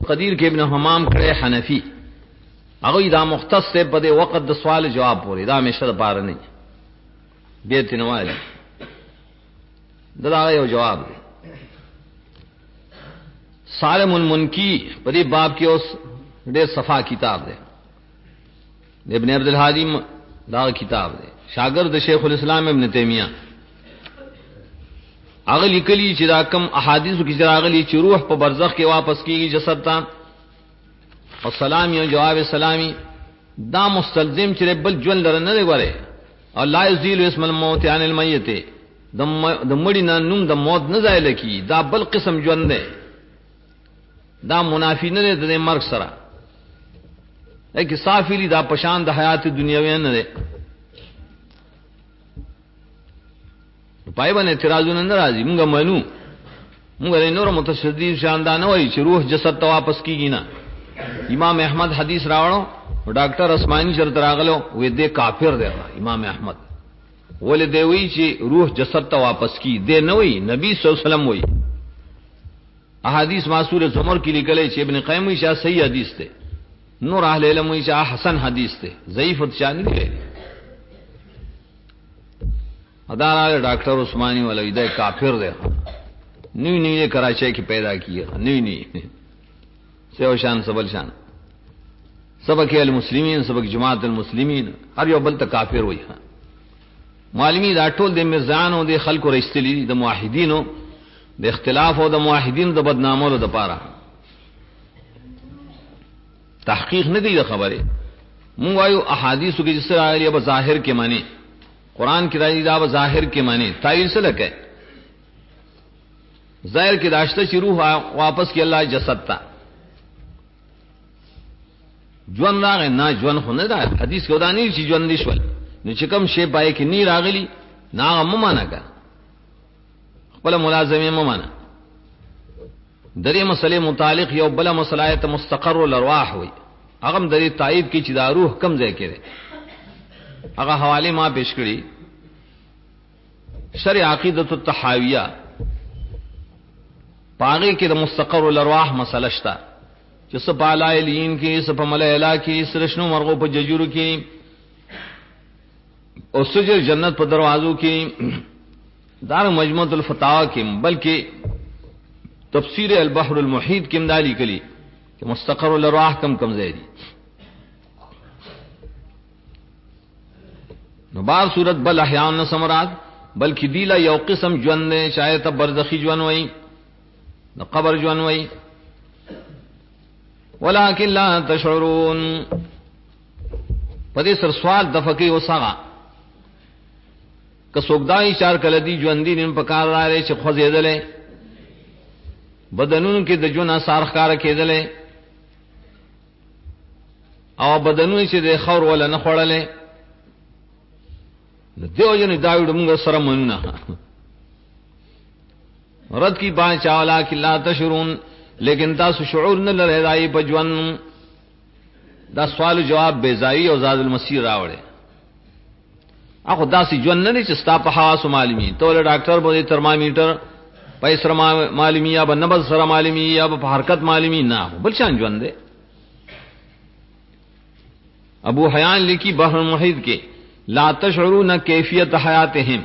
قدیر کې ابن حمام کړه حنفی هغه دا مختص ته په دې وخت د سوال جواب پورې دا همیشه د پاره نه دي ته نواله دا یو جواب دی صارم المنکی په دې باب کې اوس ډېر صفا کتاب دی ابن عبد الهادی دا کتاب دی شاګرد شیخ الاسلام ابن تیمیہ هغه لیکلی چې دا کم احادیثو کې راغلي چې روح په برزخ کې واپس کیږي جسد ته او سلام یو جواب سلامی دا مستلزم چې بل ژوند لره نه دی غره او لا یزیل اسم الموت عن المیت د مړی نه نوم د موت نه ځای لکی دا بل قسم ژوند دی دا منافی نه دی د مرګ سره لکه صافلی دا پشان د حیات دنیاوی نه دی پای باندې اعتراضونه ناراضي موږ منو موږ نور متشدد شاندان وای چې روح جسد ته واپس کیږي نه امام احمد حدیث راوړو ډاکټر اسماني شرط راغلو وې دې کافر دی امام احمد ولې دی وی چې روح جسد ته واپس کی دې نه وی نبی صلی الله علیه وسلم وی احادیث معصور زمر کې لیکل چې ابن قیم وی چې صحیح حدیث دی نور اهل علم وی چې حسن حدیث دی ضعیف شان دی ادارا ڈاکٹر عثمانی والا ادھر کافر دے نہیں نہیں یہ کراچی کی پیدا کیا نہیں نہیں سیو شان سبل شان سبق المسلمین سبق جماعت المسلمین ہر یو بل تک کافر ہوئی ہاں معلومی دا ټول د مرزانو د خلکو رښتلی د موحدینو د اختلاف او د موحدینو د بدنامولو د پاره تحقیق نه دی خبره مونږ وایو احادیثو کې جسر راغلی به ظاهر کې معنی قرآن کی راځي دا ظاهر کې معنی تعویل سره لکه ظاهر کې داشته چې روح واپس کې الله جسد تا ژوند راغی نه ژوند خو نه دا حدیث کې ودانی چې ژوند نشول نو چې کوم شی پای کې نی راغلی نا ممانه کا خپل ملازمه ممانه درې مسلې متعلق یو بل مسلایت مستقر الارواح وي هغه درې تایید کې چې دا روح کم ځای کې هغه حواله ما پیش کړی شرع عقیدۃ التحاویہ پاغه کې د مستقر الارواح مسله شته چې سپالای لین کې سپملایلا کې سرشنو مرغو په ججورو کې او سجر جنت په دروازو کې دار مجموعۃ الفتاوا کې بلکې تفسیر البحر المحیط کې مدالی کلی چې مستقر الارواح کم کم ځای دي نو بار صورت بل احیان نہ سمراد بلکہ دیلا یو قسم جون نے شاید برزخی جون وئی نہ قبر جون وئی ولکن لا تشعرون پدې سر سوال دفقی وسغا کسوګدای چار کله دی ژوند دین په کار راځي چې خوځیدلې بدنونو کې د جون اثر ښکار کېدلې او بدنونو چې د خور ولا نه خړلې دیو جن داوود موږ سره مننه رد کی بان چاولا کی لا تشرون لیکن تاسو شعور نه لرئ دای په ژوند دا سوال جواب بیزایی او زاد المسیر راوړي اخو داسې ژوند نه چې ستا په حواس معلومی ته ډاکټر بده ترمامیټر پیسې معلومی یا په نبض سره معلومی یا په حرکت معلومی نه بل شان ژوند دی ابو حیان لکی بحر المحیط کې لا تشعرون کیفیت حیاتهم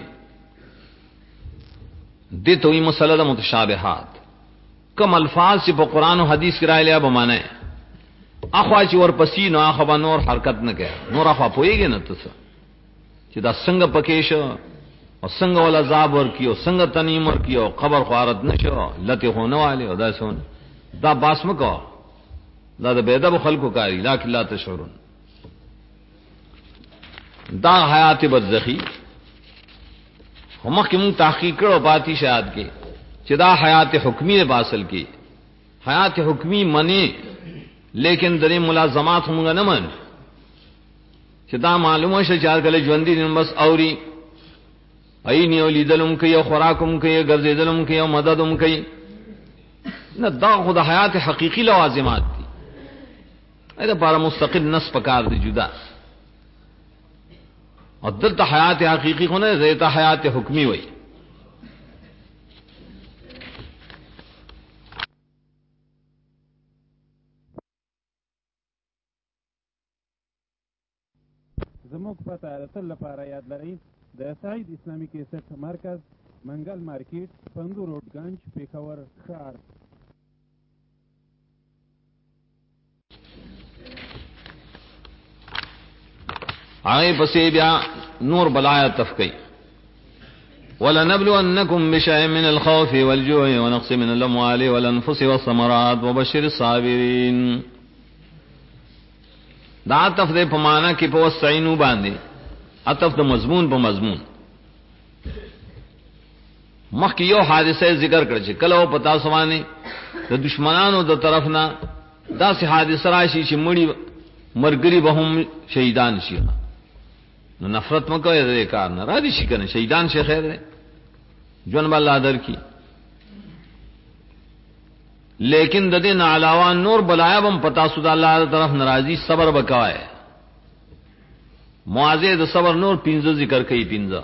دته وی مسله متشابهات کم الفاظ چې په قران او حدیث کې راځي به معنی اخوا چې ور پسې نو اخوا نور حرکت نه کوي نور اخوا پويږي نه تاسو چې دا څنګه پکې شو او څنګه ول عذاب ور کیو څنګه تنیم ور کیو قبر خارت نشو لته هونه والے او دا سون دا باسم کو دا د بيدب خلقو کاری لکن لا تشعرون دا حیات برزخی همخ کې مون تحقیق کړو باتی شاهد کې چې دا حیات حکمی باصل کې حیات حکمی منی لیکن درې ملازمات هم نه من چې دا معلومه شې چار کله ژوند دي بس اوري ايني ولیدلم کې یو خوراکم کې یو ګرځیدلم کې یو مددم کې نه دا خود حیات حقیقی لوازمات دي دا لپاره مستقل نص پکار دي جدا اور دلتا حیات حقیقی کو نه زیتا حیات حکمی وئی زموږ پته د تل لپاره یاد لرئ د سعید اسلامي کیسټ مرکز منګل مارکیټ پندو روډ گنج پیښور ښار. آئے پسې بیا نور بلایا تفقی وَلَنَبْلُوَنَّكُمْ بِشَيْءٍ مِّنَ الْخَوْفِ وَالْجُوعِ وَنَقْصٍ مِّنَ الْأَمْوَالِ وَالْأَنفُسِ وَالثَّمَرَاتِ وَبَشِّرِ الصَّابِرِينَ. دا عطف دے پمانا کی پو استعینو باندے عطف دا مضمون پا مضمون مخ کی یو حادثہ ذکر کرچے کلو پتا سوانے دا دشمنانو دا طرفنا دا سی حادثہ راشی چی مڑی مرگری بہم شہیدان شیخ نو نفرت مکو دے کارنا را دی شکن شہیدان شیخ خیر دے جون با اللہ در کی لیکن ددین علاوہ نور بلایا بم پتا سودا اللہ طرف ناراضی صبر بکوائے معاذ صبر نور پینزو ذکر کئی پینزا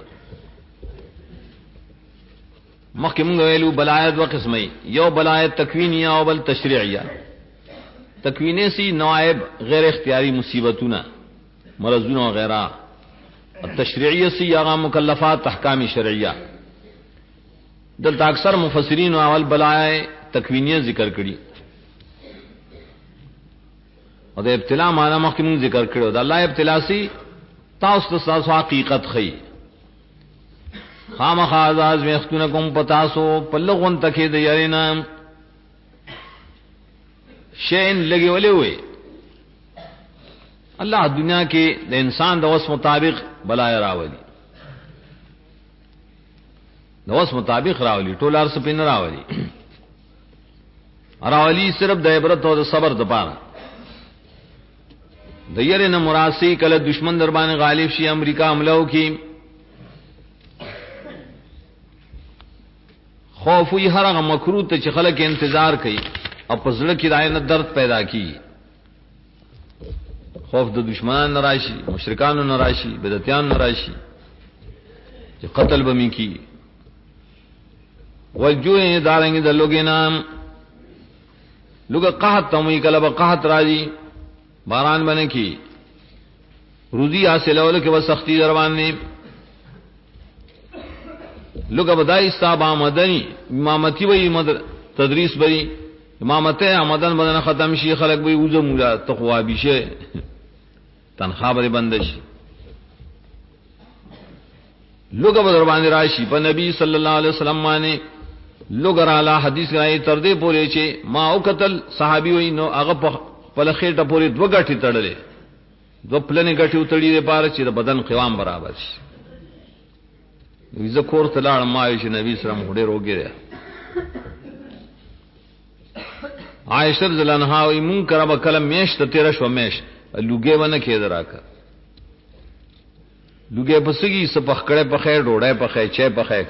مخکې مونږ ویلو بلایت و قسمه یو بلایت تکوینیه او بل تشریعیه. تکوینی سی نوائب غیر اختیاری مصیبتونه مرضونه وغیرہ، تشریعیه سی هغه مکلفات احکام شرعیه. دلته اکثر مفسرین اول بلایت تکوینیه ذکر کړي او د ابتلا معنا مخکې مونږ ذکر کړو. د الله ابتلا سی تاسو تاسو حقیقت خي خامخا ازاز وختونه کوم پتاسو پلغون تکې د یارینا شین لګي ولې وي. الله دنیا کې د انسان د وس مطابق بلای راولي، د وس مطابق راولي، ټولار سپین راولي راولي صرف د عبرت او د صبر د پاره. د یره نه مراسی کله دشمن در باندې غالب شي امریکا حملو کی خوف وی هر هغه مکروه ته چې خلک انتظار کوي او په زړه کې داینه درد پیدا کی. خوف د دشمنان نراشي، مشرکان نراشي، بدعتيان نراشي چې قتل بمی کی. والجوع دارنګ د لوګي نام لوګه قحط تموي کله به قحط راځي باران باندې کی روزی حاصل اول کې وسختی دروانه لوګه بدای صاحب آمدنی امامتی وی مدر تدریس بری امامته آمدن بدن ختم شي خلق وی وزه مولا تقوا بشه تنخواه بری بند شي. لوګه بدر باندې راشي په نبی صلی الله علیه وسلم باندې لوګر اعلی حدیث راي تر دې پورې چې ما او قتل صحابي وي نو هغه په لخېټه پورې دوه غټي تړلې دو پلنې غټي وتړي د پاره چې د بدن قوام برابر شي. ویزه کور ته لاړ ما چې نبی سلام هډې روګي عائشہ رضی الله عنها وی مون کرب کلم میش ته 13 شو میش لوګي ونه کې دراکه لوګي پسګي سپخ کړه په خیر ډوړې په خیر چه په خیر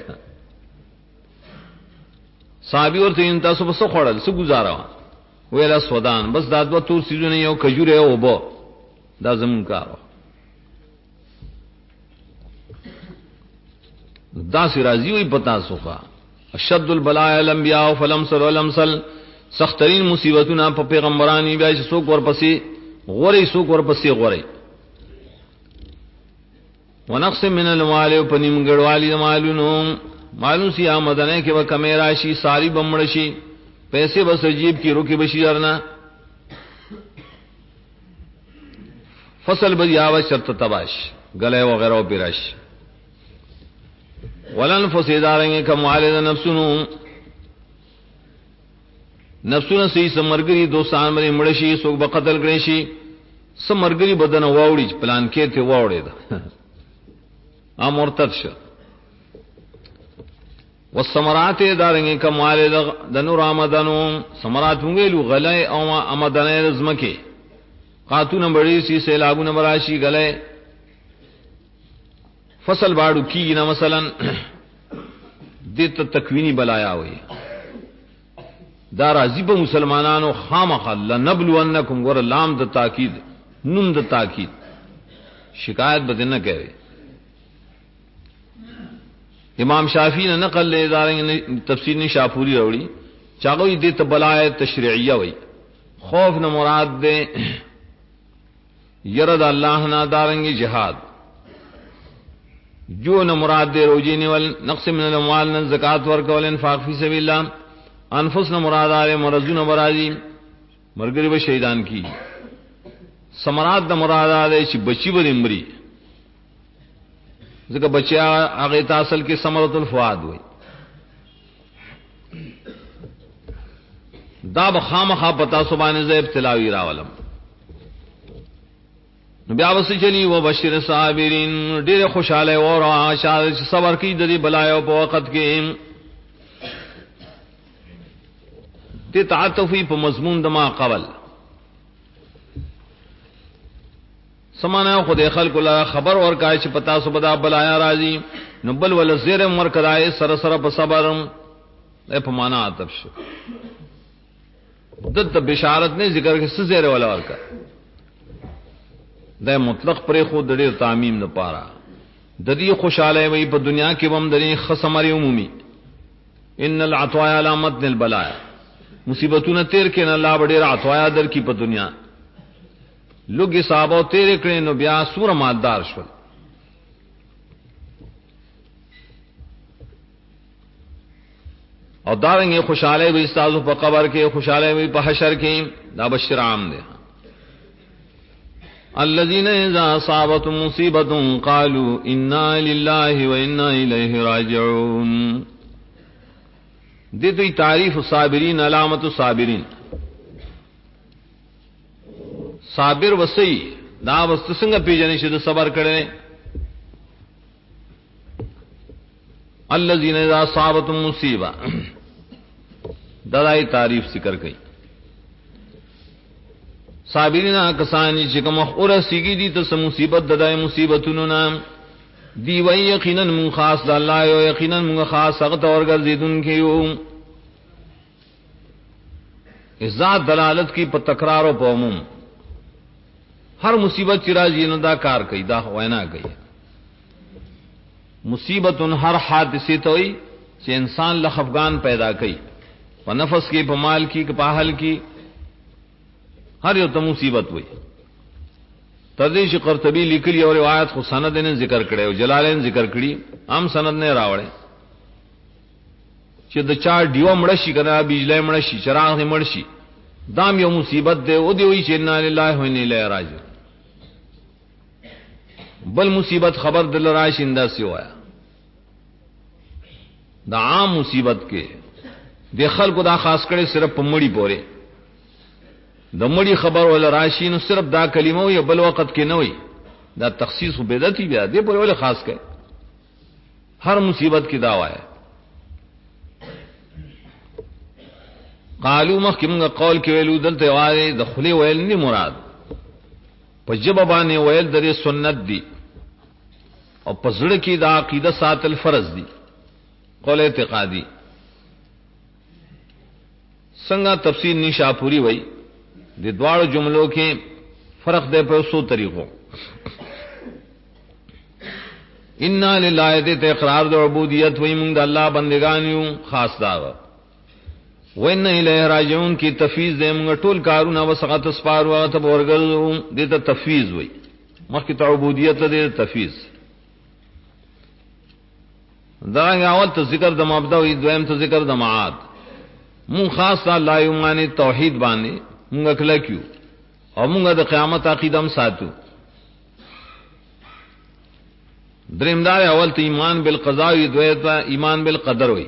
صحابي ورته ان تاسو په څه خړل څه گزارا ویلا سودان بس دا دوه تور سيزونه یو کجوره او بو دا زمون کارو دا سی راضی وي پتا سوخه اشد البلاء الانبیاء فلمسل ولمسل سخترین مصیبتونه په پیغمبرانی بیا چې څوک ورپسې غوري څوک ورپسې غوري. ونقص من المال پنیم ګړوالی مالونو معلوم سی آمدنه کې وکمه راشي ساری بمړ شي پیسې بس عجیب کی روکی بشي ارنا فصل بدیا و شرط تباش گلے وغیرہ پیراش ولن فسیدارنګ کمالد نفسونه سی سمرګری دوستان باندې مړ شي سوک به قتل کړي شي سمرګری بدن واوړي پلان کې ته واوړي دا امرتد شه. والثمرات دارنګ کمال د نور آمدنو ثمرات ویلو غلای او آمدنه رزمکه قاتون بڑی سی سیلابونه براشي غلای فصل باړو کی نه مثلا دته تکوینی بلایا وي دا راضی په مسلمانانو خامخ لنبلونکم ور لام د تاکید نون د تاکید شکایت بدنه کوي. امام شافعی نے نقل لے دارنگ تفسیر نے شاپوری روڑی چاغوی دے بلائے تشریعیہ وئی خوف نہ مراد دے یرد اللہ نہ دارنگی جہاد جو نہ مراد دے روجی نیول نقص من الاموال نہ زکات ورکول انفاق فی سبیل اللہ انفس نہ مراد آرے مرزون برازی مرگری و شہیدان کی سمرات نہ مراد آرے چی بچی و دمبری ذکر بچیا آغیت اصل کے ثمرۃ الفؤاد ہوئی دا بخامخا پتا سبحان ز ابتلاوی راولم بیا وسی چلی و بشیر صابرین ډیر خوشاله اور عاشا صبر کی د بلایو په وخت کې ته تعاطفی په مضمون دما قبل سمانه خدای خلق لا خبر اور کای چې پتا سو بدا بلایا راضی نو بل ول زیر مر کدای سر سر په صبر په معنا عطف شو دت بشارت نے ذکر کے سزیر والا ورکا دا مطلق پر خود ډیر تعمیم نه پارا د دې خوشاله وي په دنیا کې هم درې خصمري عمومي ان العطايا علامت البلاء مصیبتونه تیر کې نه الله ډیر عطايا در کی په دنیا لوګي صحابه تیر کړي نو بیا سور مالدار شول اور دارنگے خوشحالے بھی استاذ په قبر کې خوشحالے بھی په حشر کې دا بشر عام دے الذين اذا اصابتهم مصیبه قالوا انا لله وانا الیه راجعون دې دوی تعریف صابرین علامت الصابرین صابر وسی دا وست څنګه پیژنې چې صبر کړي الذين اذا اصابتهم مصیبه ددائی تعریف ذکر کئی صابرین کسانی چې کوم اور سیگی دي ته مصیبت ددائی مصیبتونو نام دی وی یقینا من خاص د الله او یقینا من خاص هغه تور ګرځیدون کیو ذات دلالت کی په تکرار او په عموم ہر مصیبت چې راځي نو دا کار کوي دا وینا کوي مصیبت ہر حادثه ته وي چې انسان له خفقان پیدا کوي په نفس کې په مال کې په اهل کې ہر یو ته مصیبت وي تدریش قرطبی لیکلی اور روایت خو سند نے ذکر کړي او جلالین ذکر کړي عام سند نه راوړي چې د چا دیو مړ شي کنه بجلی مړ شي چراغ مړ شي دام یو مصیبت ده او دی وی چې ان لله و انا الیه راجعون بل مصیبت خبر دل راشنده سی وایا دا عام مصیبت کې د خلکو دا خاص کړي صرف په مړی پوره د مړی خبر ول راشي نو صرف دا کلمه وي بل وخت کې نه وي دا تخصیص بدعتي بیا دې پر ول خاص کړي ہر مصیبت کی دعوی ہے قالو مخکمه قول کې ویلو دلته وایي د خلی ویل نه مراد په جبه باندې ویل د سنت دی او په زړه کې د عقیده ساتل فرض دی قول اعتقادي څنګه تفسیر نشاپوری وای د دواړو جملو کې فرق دی په څو طریقو ان لله دې اقرار د عبودیت وای موږ د الله بندگان یو خاص دا وین الیه راجعون کی تفویض دې موږ ټول کارونه وسغت سپار او ته ورګل دې ته تفویض وای مخکې ته عبودیت دې تفویض دا اول ته ذکر د مبدا او دویم ته ذکر د معاد مون خاص الله یمانی توحید باندې موږ کله کیو او موږ د قیامت عقیدم ساتو دریمدار اول ته ایمان بالقضاء او دویم ته ایمان بالقدر وای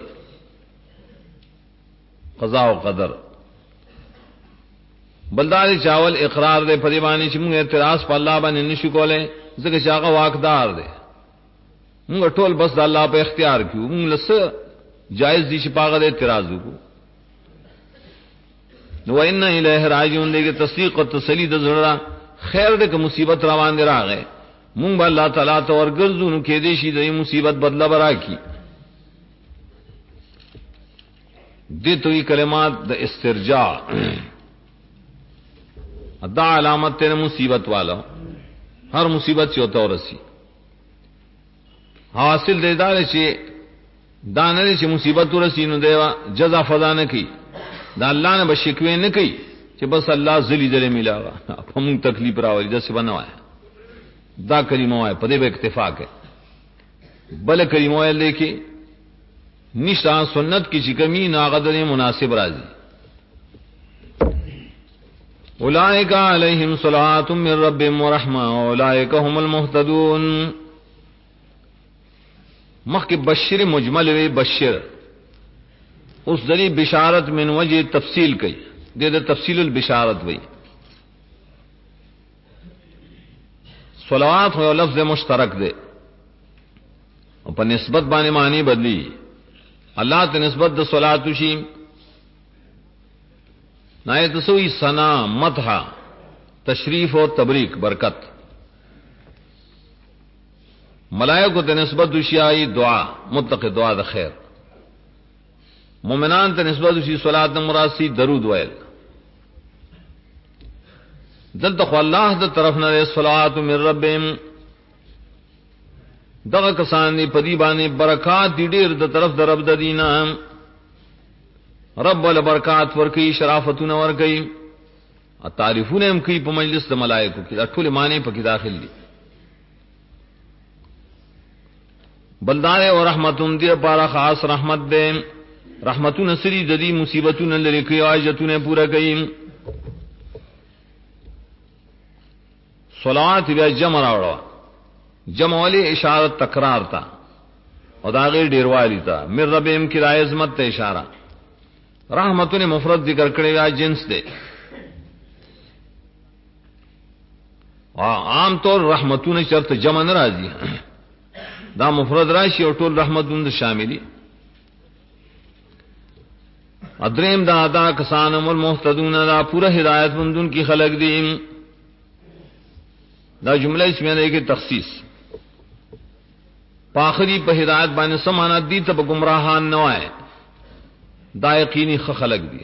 قضاء او قدر بلدار چاول اقرار دے پریبانی چې موږ اعتراض په الله باندې نشو کولای ځکه چې هغه واقدار دی موږ ټول بس د الله په اختیار کیو موږ لسه جائز دي چې پاغه اعتراض وکړو نو ان الیه راجعون دې تصدیق او تسلی د زړه خیر دې که مصیبت روان دي راغې مونږ به الله تعالی ته ورګرځو کې دې شي د مصیبت بدله برا کی دې توي کلمات د استرجاع ادا علامت ته مصیبت والا ہر مصیبت سے ہوتا ورسی حاصل دے دار چې دانه چې مصیبت ورسی نو دیوا جزا فضا نه کی دا الله نه بشکوي نه کوي چې بس الله ذلی ذلی ملاوا هم تکلیف راوړي دا څه بنوای دا کلمه وای په دې به اکتفا کوي بل کریمو لیکي نشتا سنت کی چکمی ناغدر مناسب راضی اولئک علیہم صلوات من ربهم ورحمہ اولئک هم المهتدون مخ بشر مجمل وی بشر اس ذری بشارت من وجہ تفصیل کی دے تفصیل البشارت وی صلوات ہو لفظ مشترک دے اور نسبت بانے معنی بدلی اللہ تے نسبت د صلات شی نایت سوئی ثنا مدح تشریف و تبریک برکت ملائکہ تے نسبت شیائی دعا مطلق دعا د خیر مومنان تے نسبت شی صلات مراسی درود ویل دلته خو الله د طرف نه صلوات من ربهم دغه کسان دی پدی باندې برکات دی ډیر د طرف د رب د دینا رب ول برکات ورکی شرافتونه ورکی تعریفونه هم کوي په مجلس د ملائکه کې ټول معنی په کې داخل دي بلدار او رحمتون دی لپاره خاص رحمت ده رحمتون سری د دې مصیبتونو لری کوي حاجتونه پورا کوي صلوات بیا جمع راوړو جمع والی اشارت تکرار تا اور داغیر ډیروالی تا مر ربهم کی رائے عظمت ته اشارہ رحمتون مفرد ذکر کړي یا جنس دے عام طور رحمتون شرط جمع ناراضی دا مفرد راشی اور ټول رحمتون شاملی ادریم دا ادا کسانم المهتدون دا پورا ہدایت مندون کی خلق دی دا جملہ اس میں نے کہ تخصیص پاخری پہ ہدایت بانے سمانا دی تب گمراہان نوائے دا یقینی خلق دی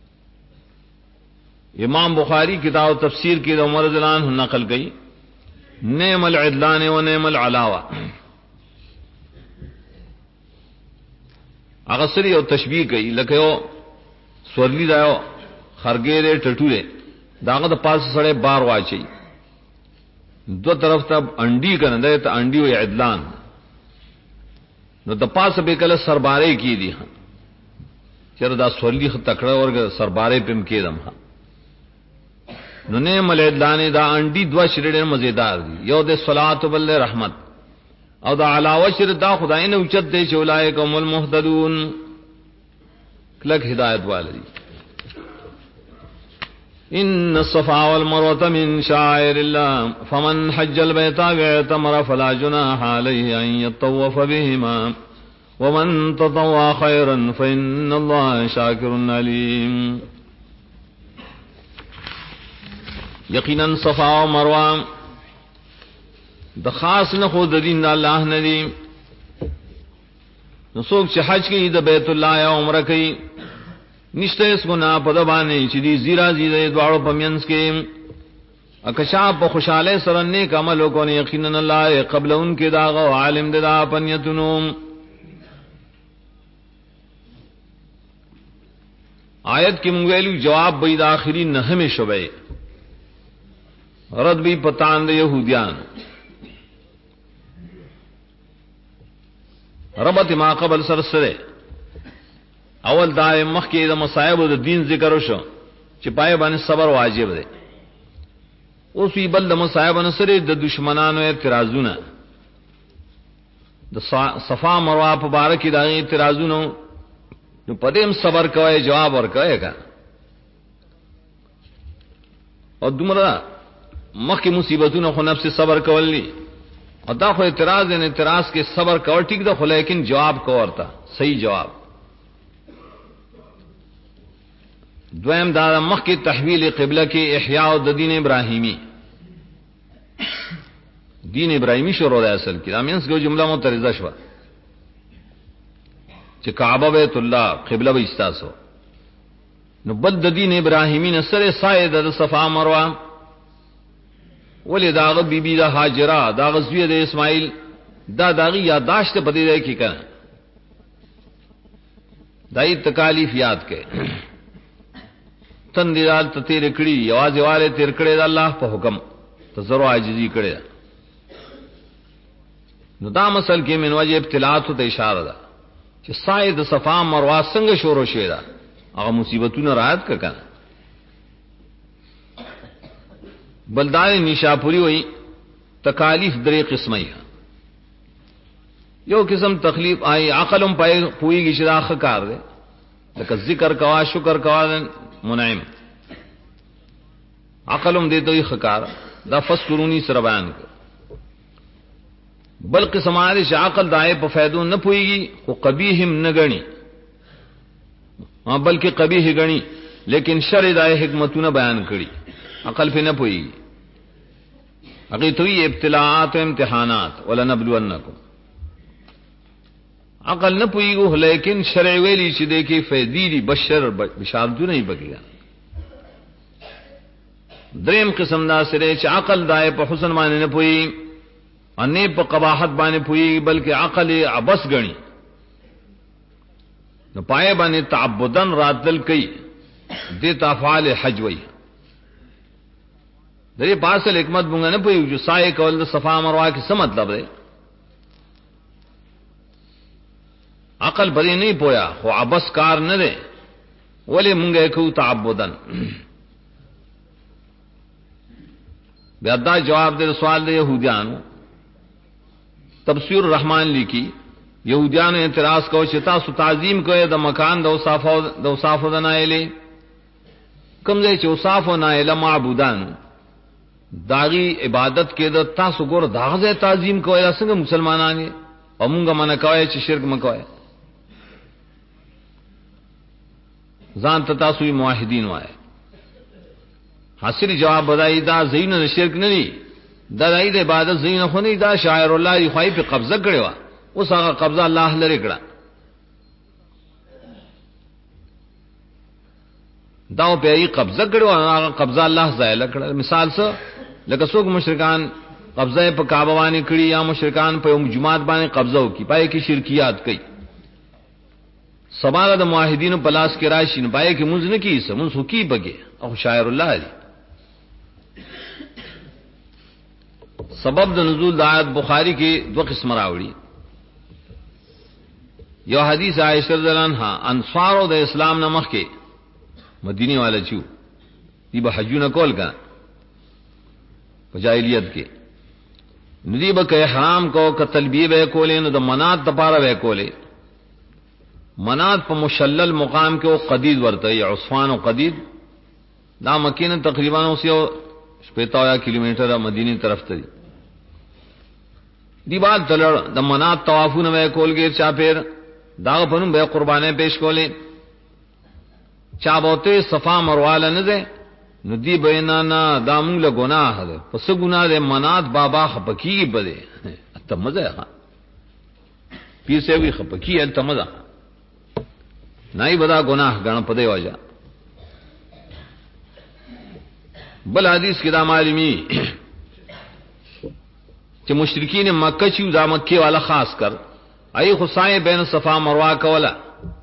امام بخاری کتاب تفسیر کی عمر رضی اللہ عنہ نقل گئی نعم العدلان و نعم العلاوہ اغسری اور تشبیہ گئی لکھو سورلی دایو خرگیرے ٹٹورے داغت پاس سڑے بار واچی دو طرف تب انڈی کا ندے تو انڈی و عدلان نو د پاس به کله سربارے کی دی ہاں چر دا سولی تکڑا اور سربارے پم کېدم ہاں نو نے ملعدلان دا انڈی دوا شریډ مزیدار دی یو د صلات بل رحمت او دا علاوه شر دا خدای نه اوچت دی چولای کوم المهتدون کلک ہدایت والی ان الصفا والمروه من شعائر الله فمن حج البيت واعتمر فلا جناح عليه ان يطوف بهما ومن تطوع خيرا فان الله شاكر عليم یقینا صفا و مروه د خاص نه خود دین الله نه دي نو څوک چې حج کوي د بیت الله یا عمره کوي نشته اس گناہ پدبانے چدی زیرا زیدے دوارو پمینس کے اکشا پا خوشالے سرنے کا عملوں کو نے یقیناً اللہ قبل ان کے داغ و عالم دا پنیتنوم آیت کی منگویلو جواب بید آخری نہم شبے رد بھی پتاند یہودیان ربط ما قبل سرسرے اول دا مخ کې د مصائب د دین ذکر وشو چې پای باندې صبر واجب دی اوس وی بل د مصائب نه سره د دشمنانو اعتراضونه د صفا مروه په باره کې د اعتراضونو نو پدیم صبر کوي جواب ورکوي کا او دومره مخ کې مصیبتونو خو نفس صبر کولی او دا خو اعتراض نه اعتراض کې صبر کول ٹھیک ده خو لیکن جواب کو ورتا صحیح جواب دویم دا مخ کی تحویل قبلہ کی احیاء د دین ابراہیمی دین ابراہیمی شروع ہے اصل کی امینس کو جملہ مترجمہ شوا چې کعبہ بیت اللہ قبلہ به استاسو نو بل د دین ابراہیمی نے سره سایه د صفا مروه ولې داغه بیبی د هاجرہ داغه زوی د اسماعیل دا داغي یاداشت پدې ده کی کنه دای تکالیف یاد کړي تندیرال ته تیر کړي یوازې والے تیر کړي د الله په حکم ته زرو عاجزی کړي نو دا مسل کې من وجه ابتلاات ته اشاره ده چې ساید صفا مروه څنګه شروع شوه دا هغه مصیبتونه راحت کړه. بلدار نشاپوری وئی تکالیف درې قسمه یو قسم تکلیف آئی عقلم پای پوئیږي چې دا ښه کار دی لکه ذکر کوا شکر کوا منعم عقلم دې ته ښه کار دا فسرونی سره بیان کړ. بل قسم آئی چې عقل دای په فائدو نه پوئیږي خو قبیحم نه غني بلکې قبیح غني لیکن شر دای حکمتونه بیان کړي عقل په نه پوئیږي. هغه ته ابتلاءات امتحانات ولنبلونکم عقل نه پوئیږي لیکن شرع ویلی چې دې کې فائدې دي بشر بشارتونه یې بګیا. دریم قسم دا سره چې عقل دای په حسن باندې نه پوي ان په قباحت باندې پوي بلکې عقل عبس غني نو پای باندې تعبدن راتل کوي دې تفعال حج وای. درې پاسل حکمت مونږ نه پوي چې سایه کول صفا مروه کې څه مطلب دی. عقل بری نہیں پویا خو عبس کار نہ دے ولی منگے کو تعبدن. بیادا جواب دے سوال دے یہودیانو تفسیر الرحمن لکھی یہودیانو اعتراض کو چتا سو تعظیم کو د مکان دو صافو د نائلے کم دے چو صافو نائلہ معبودان داغی عبادت کے د تاسو ګور داغه تعظیم کو یا څنګه مسلمانان او مونږه منه کوي چې شرک مکوئ ځان ته تاسو یې موحدین وای. حاصل جواب بدای دا زین شرک نه دي دا د عبادت زین خو نه دا شاعر الله یې خوای په قبضه کړی و اوس هغه قبضه الله لري کړه دا په یې قبضه کړو هغه قبضه الله زایل کړه. مثال څه لکه څوک مشرکان قبضه په کعبه باندې کړی یا مشرکان په جمعات باندې قبضه وکي پای کې شرکیات کوي سباله د موحدینو پلاس کې راشي نه پای کې مونږ نه کیسه مونږ سکی بګي او شاعر الله دی. سبب د نزول د آیات بخاری کې دو قسم راوړي. یو حدیث عائشہ رضی اللہ عنہا انصارو د اسلام نه مخکې مدینه والا چو دی به حجونه کول کا په جاہلیت کې ندی به که احرام کو ک تلبیه به کولې نو د منات د پاره به کولې. منات په مشلل مقام کې او قدید ورته یا عصفان او قدید دا مکینه تقریبا اوسه 50 کیلومتر مدینه طرف ته دی بعد تلر د منات طوافونه به کولګي چا پیر دا پنوم به قربانه پیش کولې چا بوته صفا مروه نه ده نو دی بینا نا دامو له گناہ ده پس گناہ ده منات بابا خپکی بده ته مزه ها پیر سے وی خپکی ال ته مزه نای بدا گناہ غن پدې واجا. بل حدیث کې دا معلومی چې مشرکین مکه چې دا مکه والا خاص کر ای خصای بین صفا مروه کولا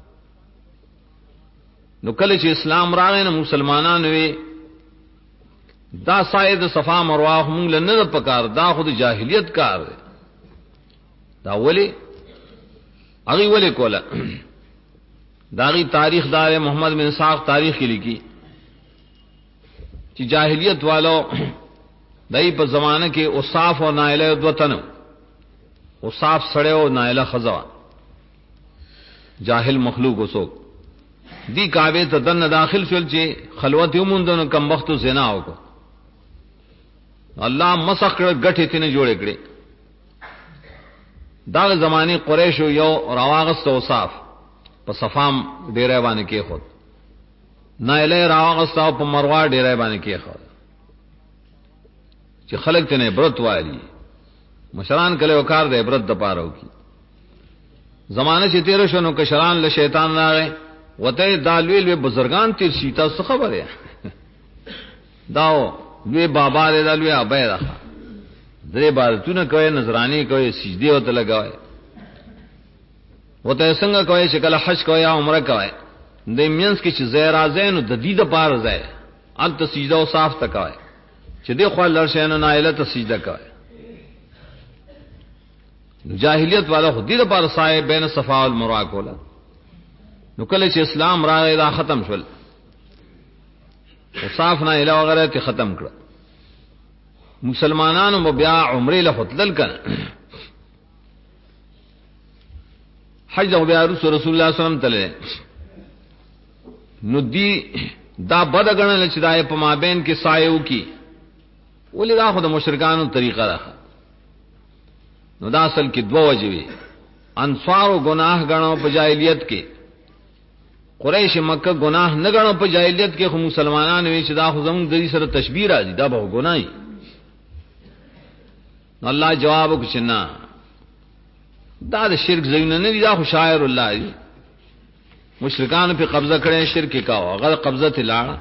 نو کله چې اسلام راغی نو مسلمانانو وی دا ساید صفا مروه هم لنه پکار دا خود جاہلیت کار دی دا ولی هغه ولی کولا داغی تاریخ دار محمد بن اسحاق تاریخ کی لکھی کہ جاہلیت والوں دای په زمانہ کې اوصاف او نائله دوتن اوصاف سړیو او نائله خزوا جاهل مخلوق وسو دی کعبه ته دن داخل شول چې خلوت یومندونو کم وخت زنا وکړه الله مسخ غټه تینه جوړ کړي. دا زمانه قریش یو راواغست اوصاف په صفام ډیره باندې کې خود نائله راواغست په مروه ډیره باندې کې خود چې خلک ته عبرت والی مشران کله وکړ د عبرت د پاره وکي. زمانه چې تیر شنو کشران له شیطان راغی وته دالویل به بزرگان تیر شي تاسو خبره داو لوی بابا دې دالوی ابای راخه درې عبادتونه کوي نظرانی کوي سجدي وته لگاوي وته څنګه کوي چې کله حج کوي یا عمره کوي د مینس کې چې زیر ازین د دې د پاره ځای ال تسجده او صاف تکوي چې دی خو لړ شنه نایله تسجده کوي جاہلیت والا خود دې پر سایه بین صفا والمروه کولا. نو کله چې اسلام راغی دا ختم شول، صاف نه اله وغیرہ ته ختم کړ. مسلمانانو بیا عمره له خدل کړ، حج او بیا رسول الله صلی الله علیه وسلم تله. نو دی دا بدګنل چې دای په مابین کې سایو کی ولې دا خو د مشرکانو طریقه ده. نو دا اصل کې دوه وجوي، انصار او گناہ غنو په جاہلیت کې، قریش مکه گناہ نه غنو په جاہلیت کې، خو مسلمانانو وی چې دا خو زموږ د دې سره تشبیه راځي، دا به ګناي. نو الله جواب وکړه دا د شرک زینه نه دي، دا خو شاعر الله دی. مشرکان په قبضه کړي شرک کاوه، هغه قبضه تلاړه.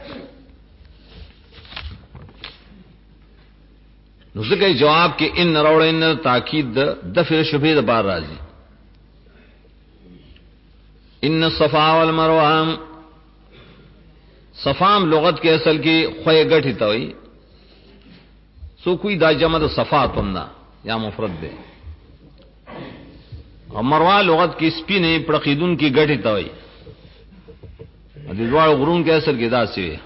نو ځکه جواب کې ان راوړ ان تاکید د فر شبهه د بار راځي. ان الصفا والمروه، صفام لغت کې اصل کې خوې غټي ته وي، سو کوئی دا جمع د صفاتون دا یا مفرد ده. او مروه لغت کې سپینه پړقیدون کې غټي ته وي، د دوړ غرون کې اصل کې دا سی.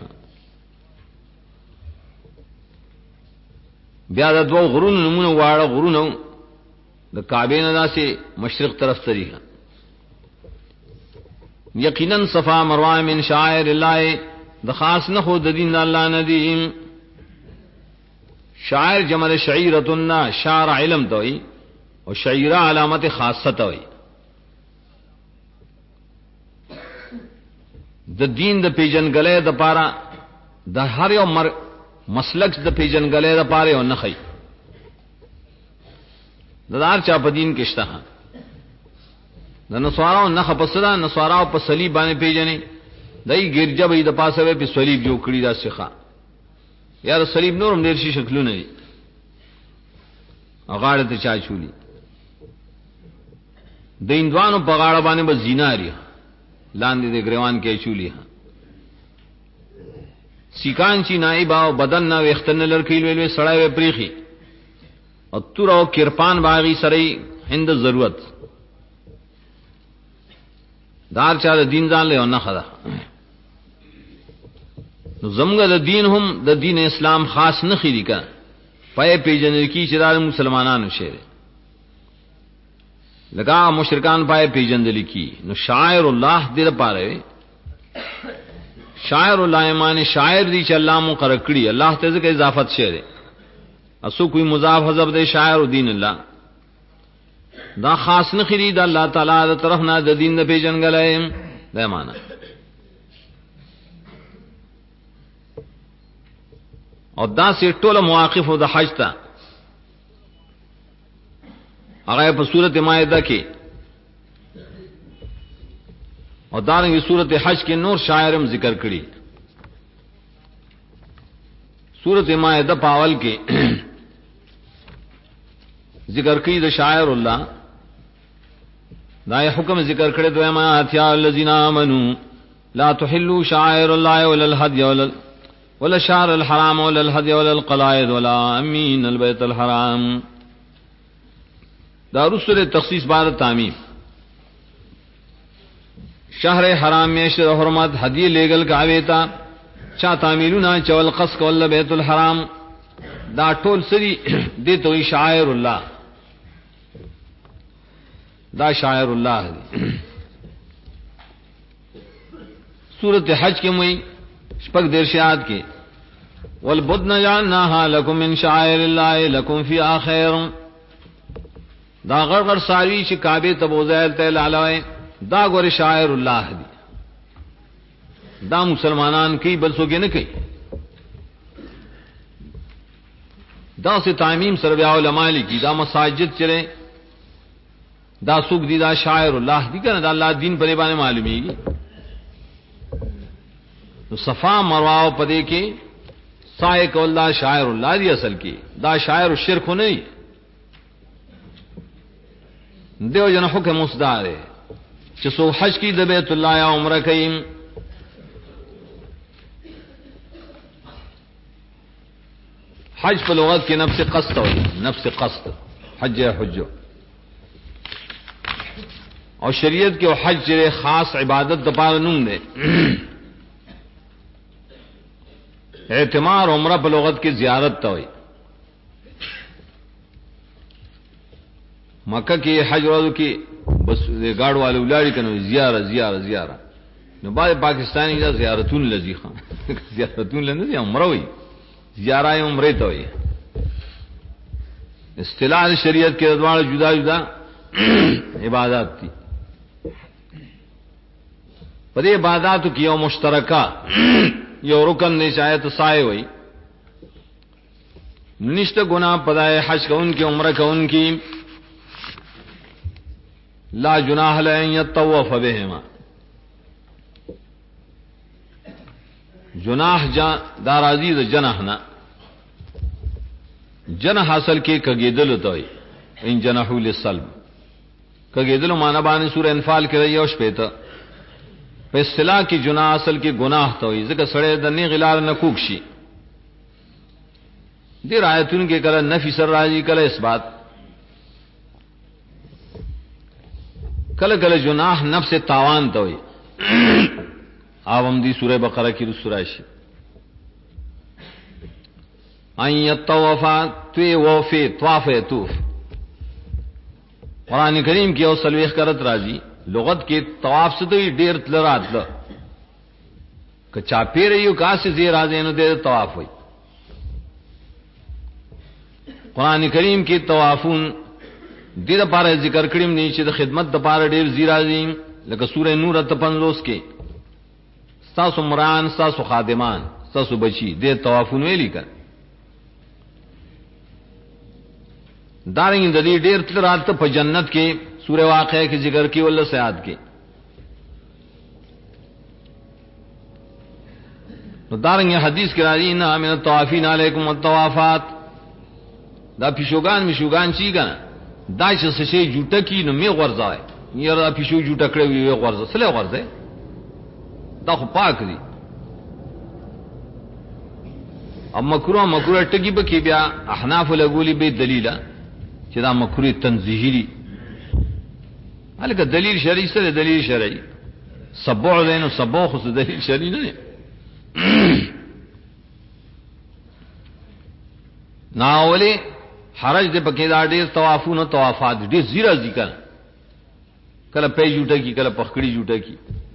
بیا د دوه غرون نمونه واړه غرونه د کعبه نه داسې مشرق طرف طریقه. یقینا صفا مروه من شعائر الله، د خاص نه خو د دین الله نه دي. شاعر جمع شعیرتنا، شعر علم دوی او شعیره علامت خاصه دوی. د دین د پیژنګلې د پاره د هر یو مسلک د پیژنګلې د پاره او نه خي د دار چا په دین کې شته. د نصاراو نه خپسدا، نصاراو په صلیب باندې پیژنې، دای ګرځا به د پاسه په صلیب جوړ کړی دا څخه. یا صلیب نورم ډیر شي شکلونه دي، غاړه ته چا چولی. د اندوانو په غاړه باندې به زیناری لاندې د ګریوان کې چولی. سیکان چی نائب او بدن نه وختن لړکیل ویلې سړای پریخي او تور او کرپان باغی سړی هند ضرورت دار چا د دین ځان له نه خدا. نو زمګه د دین هم د دین اسلام خاص نه خېری کا پای پیجن کی چې د مسلمانانو شه لگا مشرکان پای پیجن دي کی. نو شاعر الله دې لپاره شاعر الله معنی شاعر دی چې الله مقرر کړی، الله ته ځکه اضافت شه اسو کوئی مضاف حذف دے شاعر دین الله دا خاص نه خرید الله تعالی د طرف نه د دین د پیژنګلې دا معنی. او دا سي ټول مواقف د حج ته هغه په سورته مائده کې او دارنګه سورته حج کې نور شاعرم ذکر کړي. سورته مائده پاول کې ذکر کړي د شاعر الله دا حکم ذکر کړي دوی ما اتیا الذين امنوا لا تحلوا شعائر الله ولا الهدي ولا الشعر الحرام ولا الهدي ولا القلائد ولا امين البيت الحرام. دا رسول تخصیص بار تعمیم شهر حرام میں شر حرمت ہدیہ لیگل کعبے تا چا تعمیلنا چول قص کول بیت الحرام دا ټول سری دې ته شاعر الله، دا شاعر الله دی. سورۃ حج کې موي شپږ درشات کې والبدن جعلناها لكم من شعائر الله لكم فيها خير. دا غرغر ساوی چې کعبه ته بوزایل ته لالوي دا ګور شاعر الله دی. دا مسلمانان کوي بل څوک نه کوي. دا سه تعمیم سره بیا علماء لیکي دا مساجد چره دا څوک دي دا شاعر الله دی کنه دا الله دین په باندې معلومیږي. نو صفا مروه په دې کې سائق الله شاعر الله دی اصل کې دا شاعر الشرک نه دی. دیو جن حکم مصدار ہے چې سو حج کی د بیت الله یا عمره کئ. حج په لغت کې نفس قصد وي، نفس قصد حج یا حج. اور شریعت کے حج جڑے خاص عبادت دپار نوم دے اعتمار عمرہ بلغت کی زیارت تو ہوئی مکہ کی حج روزو کی بس گاڑ والے الاڑی کنو زیارہ زیارہ زیارہ نو بعد پاکستانی دا زیارتون لذی خان زیارتون لذی عمرہ ہوئی زیارہ عمرہ تو ہوئی اصطلاح شریعت کے ادوار جدا جدا عبادات تھی پر عبادات کی یو مشترکہ یو رکن نے شاید سائے ہوئی نشت گناہ پدائے حج کا ان کی عمرہ کا ان کی لا جناح لن یطوف بہما جناح دار عزیز جناح نا جناح اصل کے کگیدل ہوئی ان جناحو للسلم کگیدل معنی بانی سورہ انفال کے رہی اوش پیتا پہ اصطلاح کی جناح اصل کی گناہ تو ہوئی ذکر سڑے دنی غلال نکوکشی دیر آیتون کے کل نفی سر راجی کل اس بات کل کل جناح نفس تاوان تو ہوئی آوام دی سورہ بقرہ کی رسورائشی ان یطوفا توی وفی طواف یطوف قرآن کریم کی او سلویخ کرت راجی لغت کے طواف سے تو یہ دیر تلرات لر کہ چاپی رہی ہو کہاں سے زیر آزینو دیر طواف ہوئی قرآن کریم کی طوافون دیر پارا ذکر کریم نیچے دا خدمت دا پارا دیر زیر آزین لکہ سورہ نور تپنزوس کے ستاسو مران ستاسو خادمان ستاسو بچی دیر طوافون ویلی کر دارنگی دا دیر تلرات پا جنت کے سورہ واقعہ کی ذکر کی واللہ سیاد کی تو دارنگی حدیث کی راضی انہا من الطوافین علیکم الطوافات دا پیشوگان میشوگان چی گا دا چه سشے جوٹا کی نو می غرزا ہے یہ دا پیشو جوٹا کرے ہوئی غرزا سلے غرزا ہے دا خو پاک دی اب مکروہ ٹکی بکی بیا احناف لگولی بے دلیلہ چه دا مکروہ تنزیحی دی حالکہ دلیل شرعی سے دلیل شرعی سبوع دینو سبوع خص دلیل شرعی نہیں ناولی حرج دے پکی دا دیر توافون و توافات دیر زیرہ ذکر کل پی جوٹا کی کل پخکڑی جوٹا کی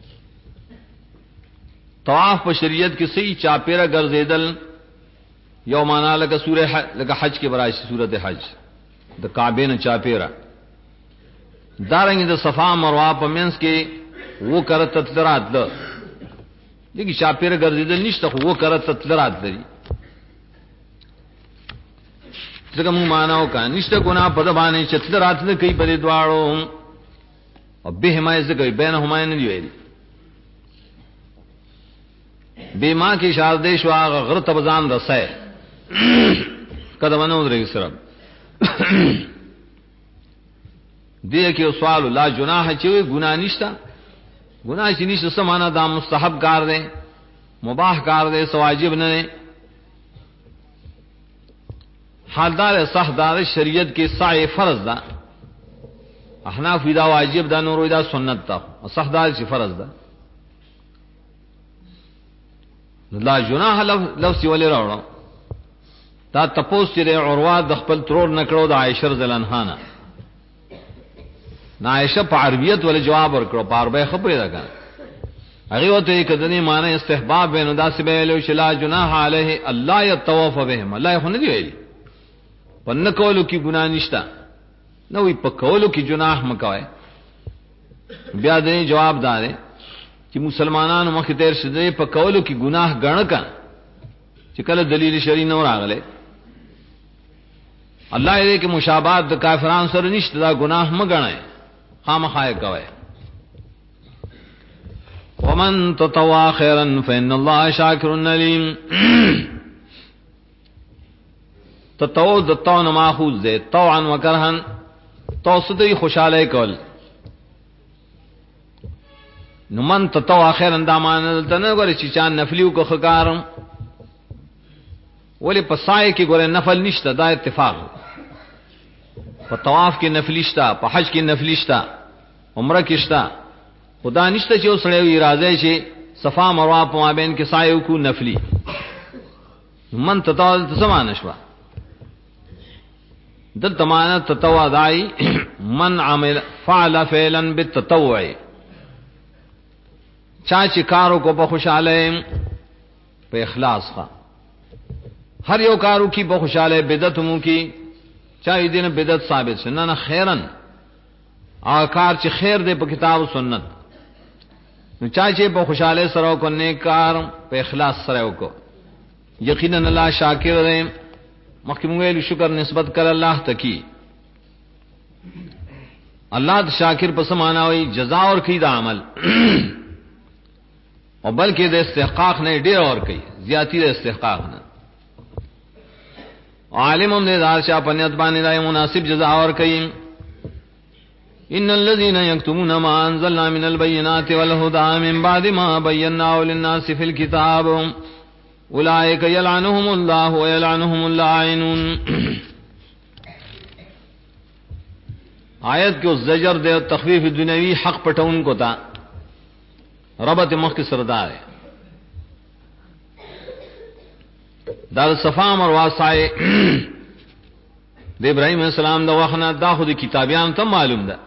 طواف پر شریعت کی صحیح چاپیرہ گرزیدل یومانا لکا سورہ لکا حج کے برائش سورت حج دا کعبین چاپیرہ دارنگی دا صفا مروہ پا منس کے وہ کرت تطلرات دا لیکن چاپیرہ گرزیدل نشتا خو وہ کرت تطلرات داری ذکر مو ماناو کا نشتا گناہ پدبانے چطلرات دا کئی پدی دوارو اور بے حمایت ذکر بین حمایت ندیو ایلی بے ماں کی شاردیش واغ غرط بزان رسائے قدمانو درگی سرب دیئے کہ سوالو لا جناح چوئے گناہ نشتا گناہ چی نشتا سمانا دا مستحب کار دے مباح کار دے سواجب نہ دے حالدار صح دار شریعت کے سائے فرض دا احناف دا واجب دا نور دا سنت دا صح دار چی فرض دا لا جناح لفظ ولی روڑا دا تپوس چرے عروات دخپل ترور نکڑو دا عائشہ رضی اللہ عنہ نا عائشہ پا عربیت والی جواب ورکڑو پا عربی خبری دا کنا اگیوتو ایک دنی معنی استحباب بینو دا سی بیلیو چلا جناح علیہ اللہ یطوف بہم اللہ خو ندیو ایلی پا نکولو کی گناہ نشتا نوی پا کولو کی جناح مکوئے بیا دنی جواب دارے کہ مسلمانان مخی تیر شدے پا کولو کی گناہ گرنکا چکل دلیل شرعی نور آگلے اللہ دے کہ مشابہت دا کافران سر نشت دا گناہ مگرنے خام خائے کوئے ومن تطوع خیرا فإن اللہ شاکر علیم تطوع دتون ماخوذ دے طوعا وکرہن توسطی خوشالے کول نمن تطوع خیرا دامان دلتنے گوری چیچان نفلیو کو خکارم ولی پسائے کی گورے نفل نشتا دا اتفاق پا طواف کی نفلشتا پا حج کی نفلشتا عمره کشتا خدا نشته چې وسړی وی راځي چې صفا مروه په مابین کې سایو کو نفلی من تطاول تسمانه شوا دل تمانه تطوع دای من عمل فعل فعلا بالتطوع چا چې کارو کو په خوشاله په اخلاص کا ہر یو کارو کی په خوشاله بدعت مو کی چا دې نه بدعت ثابت شنه نه خیرن کار چې خیر دې په کتاب او سنت نو چا چې په خوشاله سره کو نیک کار په اخلاص سره وکړو یقینا الله شاکر دی مخکې موږ ویل شکر نسبت کړه الله تکي الله د شاکر په سمانا وي جزاء اور کی دا عمل او بلکې د استحقاق نه ډیر اور کوي زیاتی د استحقاق نه عالمم دې دار شاه پنیت باندې دای مناسب جزاء اور کوي ان الذين يكتمون ما انزلنا من البينات والهدى من بعد ما بيناه للناس في الكتاب اولئک یلعنهم الله ویلعنهم اللاعنون آیت کې زجر دے تخفیف دنیوی حق پټون کو تا ربط مخ کی سردار ہے دار صفا مروه سای د ابراهیم السلام د وخت دا خو د کتابیان ته معلوم ده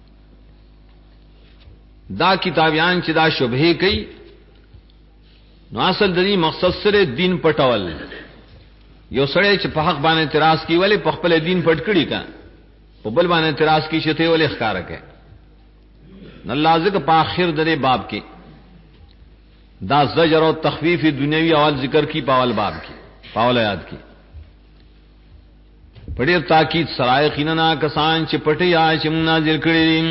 دا کتابیان چې دا شبهه کوي نو اصل د دې مقصد سره دین پټول یو سړی چې په حق باندې اعتراض کوي ولی په خپل دین پټ کړی کا په بل باندې اعتراض کوي چې ته ولی ښکارا کوي نو لازم په اخر د باب کې دا زجر او تخفیف دنیوی اول ذکر کی پاول باب کی پاول یاد کی پڑھے تاکید سرائے خیننا کسان چې پټي آ چې نازل کړي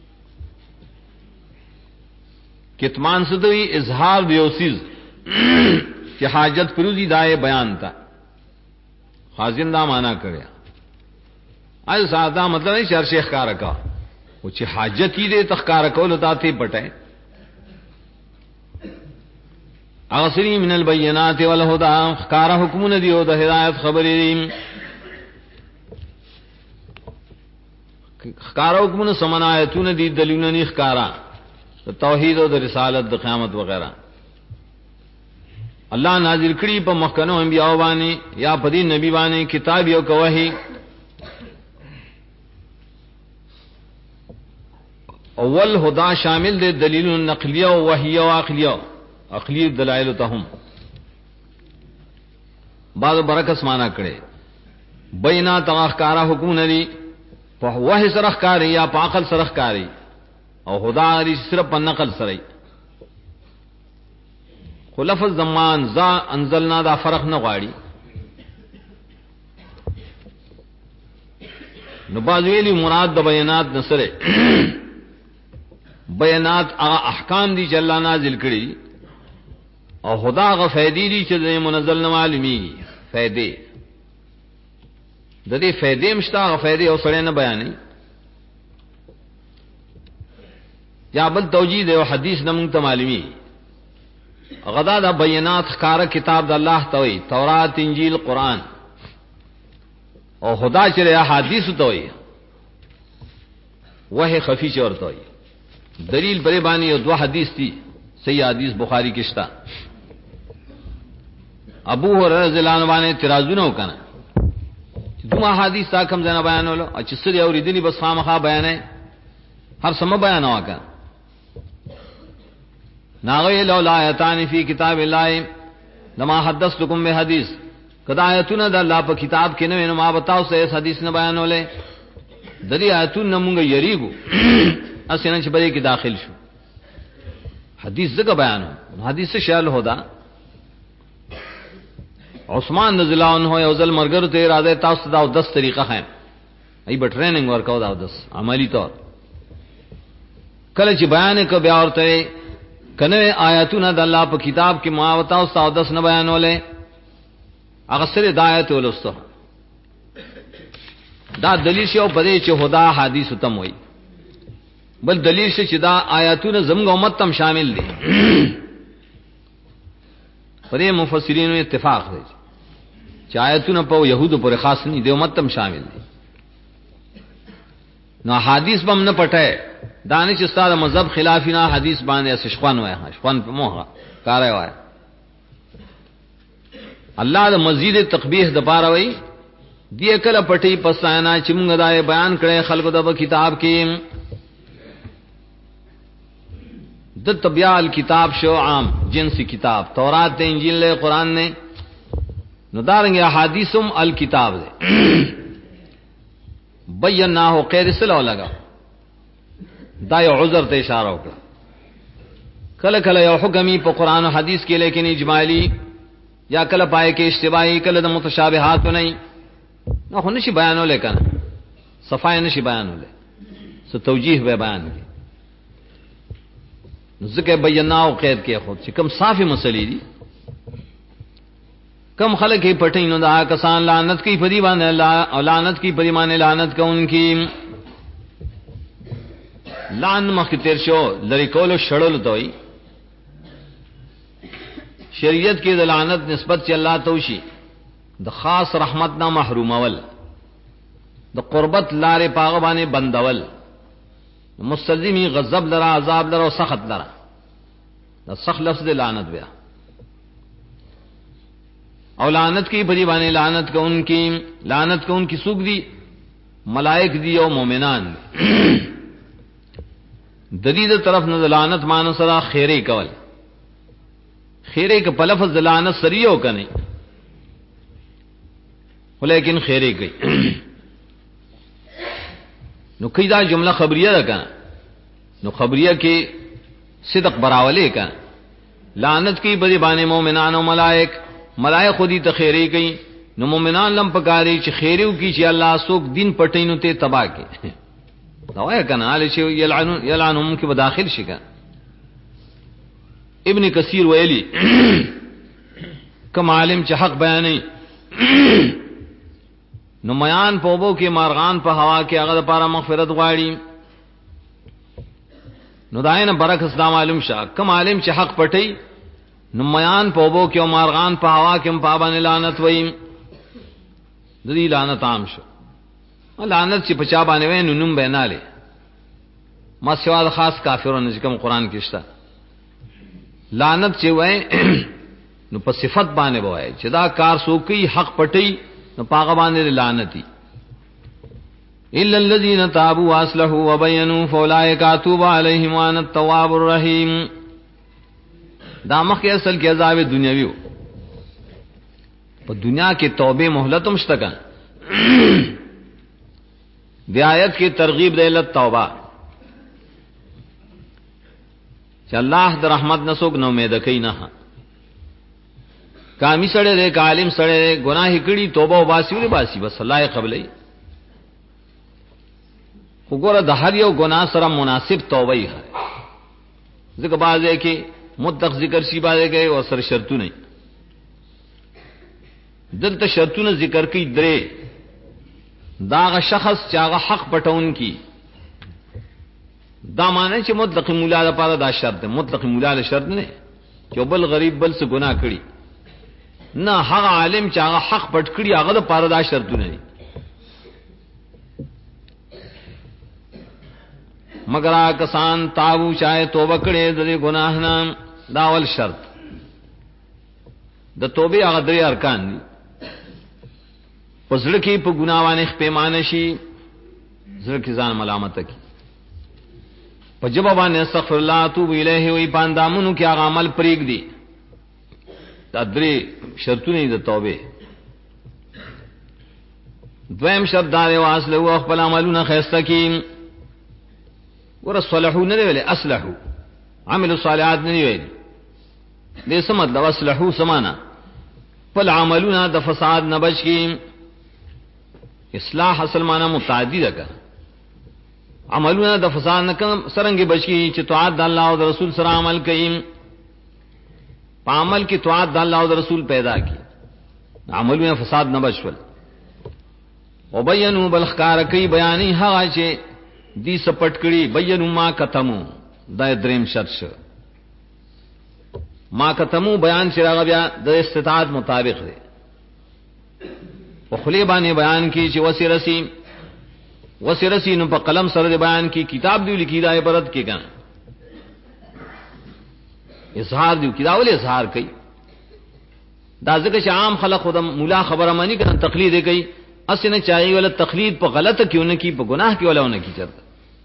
کتمان سدوی اظہار دیوسیز کہ حاجت پروزی دائے بیان تا خازن دا مانا کریا آج سادہ مطلب نہیں شر شیخ کا رکا وہ چی حاجت ہی دے تخکا رکو لتا تے پٹے اغسری من البینات والہدا خکارا حکمون دیو دا ہدایت خبری دیم خکارا حکمون سمن آیتون دی دلیون نی خکارا توحید او د رسالت د قیامت وغیرہ الله نازل کړي په مخکنو انبیاء باندې یا په دې نبی باندې کتاب یو کوي اول هدا شامل دي دلیل نقلیه او وحیه او عقلیه عقلی دلائل ته هم بعض برکت معنا کړي بینات اخکارا حکم ندی په وحی سره ښکاری یا په عقل سره ښکاری او خدا دې صرف په نقل سره خو لفظ زمان ذا انزلنا دا فرق نه غواړي نو باز ویلی مراد د بیانات نسره بیانات هغه احکام دي چې الله نازل کړي او خدا هغه فائدې دي چې د منزل نه معلومي فائدې د دې فائدې مشته هغه فائدې او سره نه بیانې یا بل توجید او حدیث نمون ته معلومی غدا دا بیانات خکارا کتاب د الله ته وي تورات انجیل قران او خدا چې احادیث ته وي وحی خفی چورته وي دلیل بری باندې یو دو حدیث دي صحیح حدیث بخاری کې شته ابو هريره رضی الله عنه باندې اعتراضونه وکړه چې دوه حدیث تا کوم ځای بیانولو او چې سړي اوریدلی بس خامخا بیانې هر سم بیان وکړه ناغی لولا آیتان فی کتاب اللہ لما حدثتکم بحدیث کدا آیتون دا اللہ پا کتاب کے نوے نما بتاو سے اس حدیث نے بیانو لے دری آیتون نمونگا یریگو اسینا چھ بدے کی داخل شو حدیث دکا بیانو حدیث سے شیل ہو دا عثمان رضی اللہ عنہ یوزل مرگر تے ارادے تاست دا 10 طریقہ خیم ای با ٹریننگ ورکاو دا 10 عملی طور کله چې بیان کو بیا ورته کنه آیاتونه د الله په کتاب کې معاوته او 10 نه بیانولې هغه سره د آیت ولسته دا دلیل شو په دې چې خدا حدیث تم وای بل دلیل چې دا آیاتونه زموږ امت تم شامل دي پرې مفسرینو اتفاق دی چې آیاتونه په يهودو پر خاص نه دي امت تم شامل دي نو حدیث بم نه پټه دانش استاد مذهب خلافینا حدیث باندې اسشخوان وای شخوان په موه کار وای الله د مزید تقبیح د پاره وای دی کله پټي پسانا چې موږ دا بیان کړي خلکو د کتاب کې د طبیعال کتاب شو عام جنسی کتاب تورات ته انجیل له قران نے نو دارنګ احادیثم الکتاب دے بیناه قید سلو لگا دا یو عذر ته اشاره وکړه کله کله یو حکمی په قران او حدیث کې لیکن اجمالی یا کله پای کې اشتباهی کله د متشابهات نه نو خو نشي بیانول کنه صفای نشي بیانول سو توجیه به بیان کی ذکر بیناه قید کې خود چې کم صافي مسلې دي کم خلق کی پټی نو دا کسان لعنت کی پدی باندې الله او لعنت کی پدی باندې لعنت کوونکی لعن مخ تیر شو لری کولو شړل دوی شریعت کې د لعنت نسبت چې الله توشي د خاص رحمت نه محروم اول د قربت لارې پاغه باندې بندول مستلزمی غضب لرا عذاب لرا او سخط لرا دا سخت لفظ د لعنت بیا او لعنت کی بری باندې لعنت کو ان کی سوق دی ملائک دی او مومنان دلیل طرف نه لعنت مانو سره خیره کول خیره ک په لفظ لعنت سریو کنه ولیکن خیره کوي نو کیدا جمله خبریه ده کنه نو خبریه کې صدق براولې کنه لعنت کی بری باندې مومنان او ملائک خودی ته خیره کوي نو مومنان لم پکاري چې خیرو کی چې الله سوک دین پټینو ته تبا کې دا وای کنه علی چې یلعنهم کې بداخل شي کنه ابن کثیر ویلی کما عالم چې حق بیانې نو میان پوبو کې مارغان په هوا کې هغه لپاره مغفرت غواړي نو داینه برکت اسلام معلوم شه کما عالم چې حق پټي نو میان پوبو کې مارغان په هوا کې په باندې لعنت وایي د دې لعنت عام شو لعنت چې پچا باندې وای نو نوم به نه لې ما سوال خاص کافرونو چې کوم قران کې شته لعنت چې وای نو په صفت باندې وای چې دا کار سوکي حق پټي نو پاغه باندې لعنتي الا الذين تابوا واصلحوا وبينوا فاولئك اتوب عليهم وانا التواب الرحيم دا مخکې اصل کې عذاب دنیاوی وو په دنیا کې توبه مهلت هم شته کنه د آیت کې ترغیب دی له توبه چې الله د رحمت نسوک نو امید کوي نه کامی سړی دې عالم سړی دې گناه کړي توبه وباسي ولې باسي بس الله یې قبلې وګوره د هر یو گناه سره مناسب توبه یې ځکه بعضی کې مطلق ذکر شي باندې کوي او سره شرطونه دلته شرطونه ذکر کوي درې دا شخص چې هغه حق پټون کی دا معنی چې مطلق مولا لپاره دا شرط ده مطلق مولا له شرط نه چې بل غریب بل څه ګناه کړي نه هغه عالم چې هغه حق پټ کړي هغه لپاره دا شرطونه دي مگر کسان تابو چاہے توبه کړي د ګناه نه دا اول شرط د توبې هغه درې ارکان دي پسړه کې په ګناوانه پیمانه شي زړه کې ځان ملامت کی په جواب باندې استغفر الله توب الیه وی باندامونو کې هغه عمل پریګ دي دا درې شرطونه دي د توبې دویم شرط دا دی واصله او خپل عملونه خیسته کی ورصلحو نه ویل اصلحو عمل الصالحات نه ویل دې څه مطلب اصلحو سمانا فل عملونه د فساد نه بچ کی اصلاح اصل معنا متعدی ده عملونه د فساد نه کوم سرنګي بچ کی چې طاعت د الله او د رسول سره عمل کوي په عمل کې طاعت د الله او د رسول پیدا کی عملونه فساد نه بچول وبینوا بالخکار کوي بیانې هغه چې دی سپټ کړي بینوا ما کتمو دا دریم شرط شو ما کتمو بیان چې راغ بیا د استطاعت مطابق دی په خلی باندې بیان کی چې وسرسی وسرسی نو په قلم سره بیان کی کتاب دی لیکي دا عبارت کې کنه اظهار دی کتاب ول اظهار کوي دا ځکه چې عام خلک خودم مولا خبره مانی کنه تقلید کوي اسنه چاہیے ولا تقلید په غلطه کیونه کی په گناہ کې ولاونه کی چرته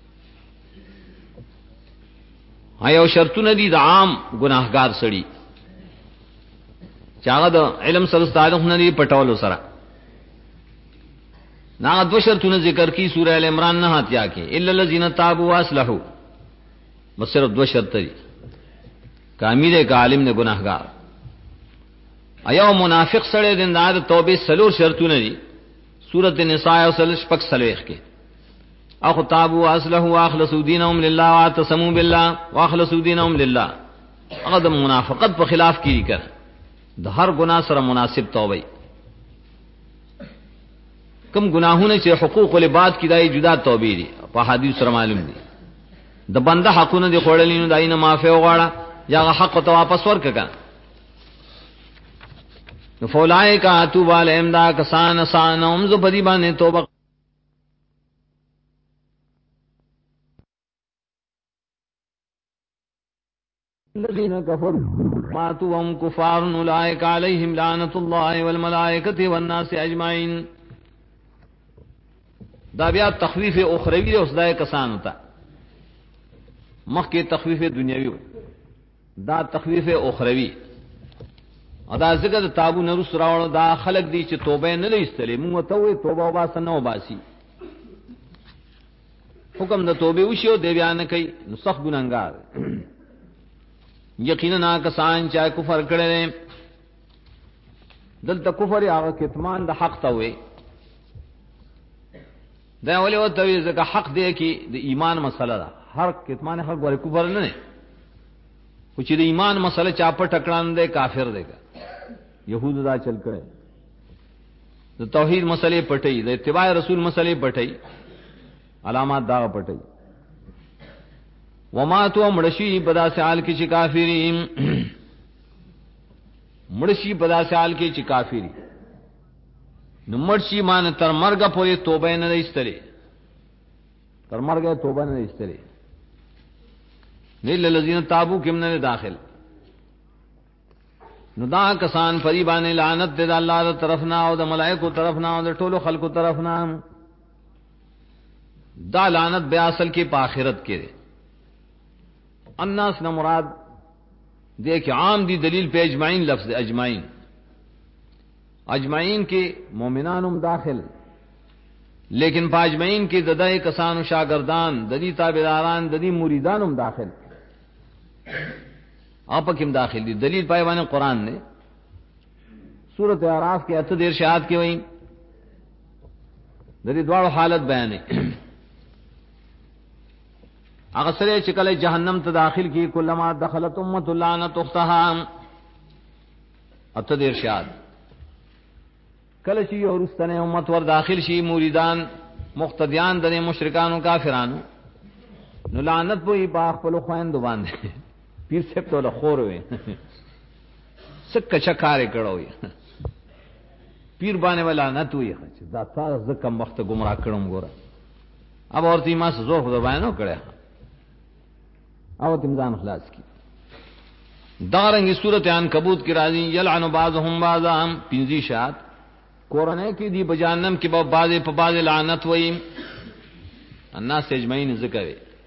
آیا شرطونه دي د عام گناهګار سړي چاغه د علم سره تعلق نه دی پټولو سره نا دو شرطونه ذکر کی سورہ ال عمران نه ہاتیا کې الا الذين تابوا واصلحوا بس صرف دو شرط دي کامل کا عالم نے گناهګار ایا منافق سره د انداز توبه سلور شرطونه دي سورۃ النساء او سلش پک سلوخ کې اخ تابوا واصلحوا واخلصوا دينهم لله واعتصموا بالله واخلصوا دينهم لله هغه د منافقت په خلاف کیږي کړه د هر ګناه سره مناسب توبه کم گناہونه چې حقوق العباد کی دای جدا توبې دي په حدیث سره معلوم دي د بنده حقونه دي خوړلې نو داینه معافي وغواړه یا حق ته واپس ورکړه نو فولای کا اتوب علیهم دا کسان سانهم ز بدی باندې توبه الذين كفروا ماتوا وهم كفار اولئك عليهم لعنة الله والملائكة والناس اجمعين دا بیا تخفیف اخروی دی اوس دای کسان ہوتا مخکې تخفیف دنیوی دا تخفیف اخروی ادا ذکر د تابو نرس راوړو دا خلق دی چې توبه نه لېستلې موږ ته وې توبه وباسه نه وباسي حکم د توبه وشو دی بیان کوي نو سخت ګناګار یقینا کسان چې کفر کړي دلته کفر هغه کتمان د حق ته وې دا ولې وته ځکه حق دی کې د ایمان مسله ده هر کتمان حق ور کفر نه خو چې د ایمان مسله چا په ټکړان دی کافر دی يهود دا چل کړي د توحید مسلې پټي د اتباع رسول مسلې پټي علامات دا پټي وما تو مړشي بدا سال کې چې کافرین مړشي بدا سال کې چې کافری نو مرشی مان تر مرګ پورې توبه نه ایستلې تر مرګ توبه نه ایستلې نیل الذین تابوا کم نه داخل نو دا کسان فریبانه لعنت د الله تر طرفنا او د ملائکو طرفنا او د ټولو خلقو طرفنا دا لعنت بیا اصل کې په آخرت کې الناس نہ مراد دیکھ عام دی دلیل پہ اجمعین لفظ اجمعین اجمعین کے مومنانم داخل لیکن پا اجمعین کے ددائے کسان و شاگردان ددی تابعداران ددی مریدانم داخل آپ کم داخل دی دلیل پائے قرآن نے سورۃ اعراف کے اتد ارشاد کے وہیں ددی دوار حالت بیانے اغسرے چکل جہنم تداخل کی کلما دخلت امت لعنت اختها اتد ارشاد کل شی اور اس تنے امت ور داخل شی مریدان مقتدیان دنے مشرکان و کافران نو لعنت بوئی باخ پلو خوین دو باندے پیر سب تو لخور ہوئے سکا چکارے کڑوئی پیر بانے والا لعنت ہوئی دا تا زکم وقت گمراہ کڑم گورا اب اور تیمہ سے زور خدا بائنو کڑے او تمزان خلاص کی دارنگی صورت عنکبوت کی راضی یلعن بعضهم بعضا پنزی شاد قرآن کی دی بجانم کی بعض پا بعض لعنت ویم الناس اجمعین ذکر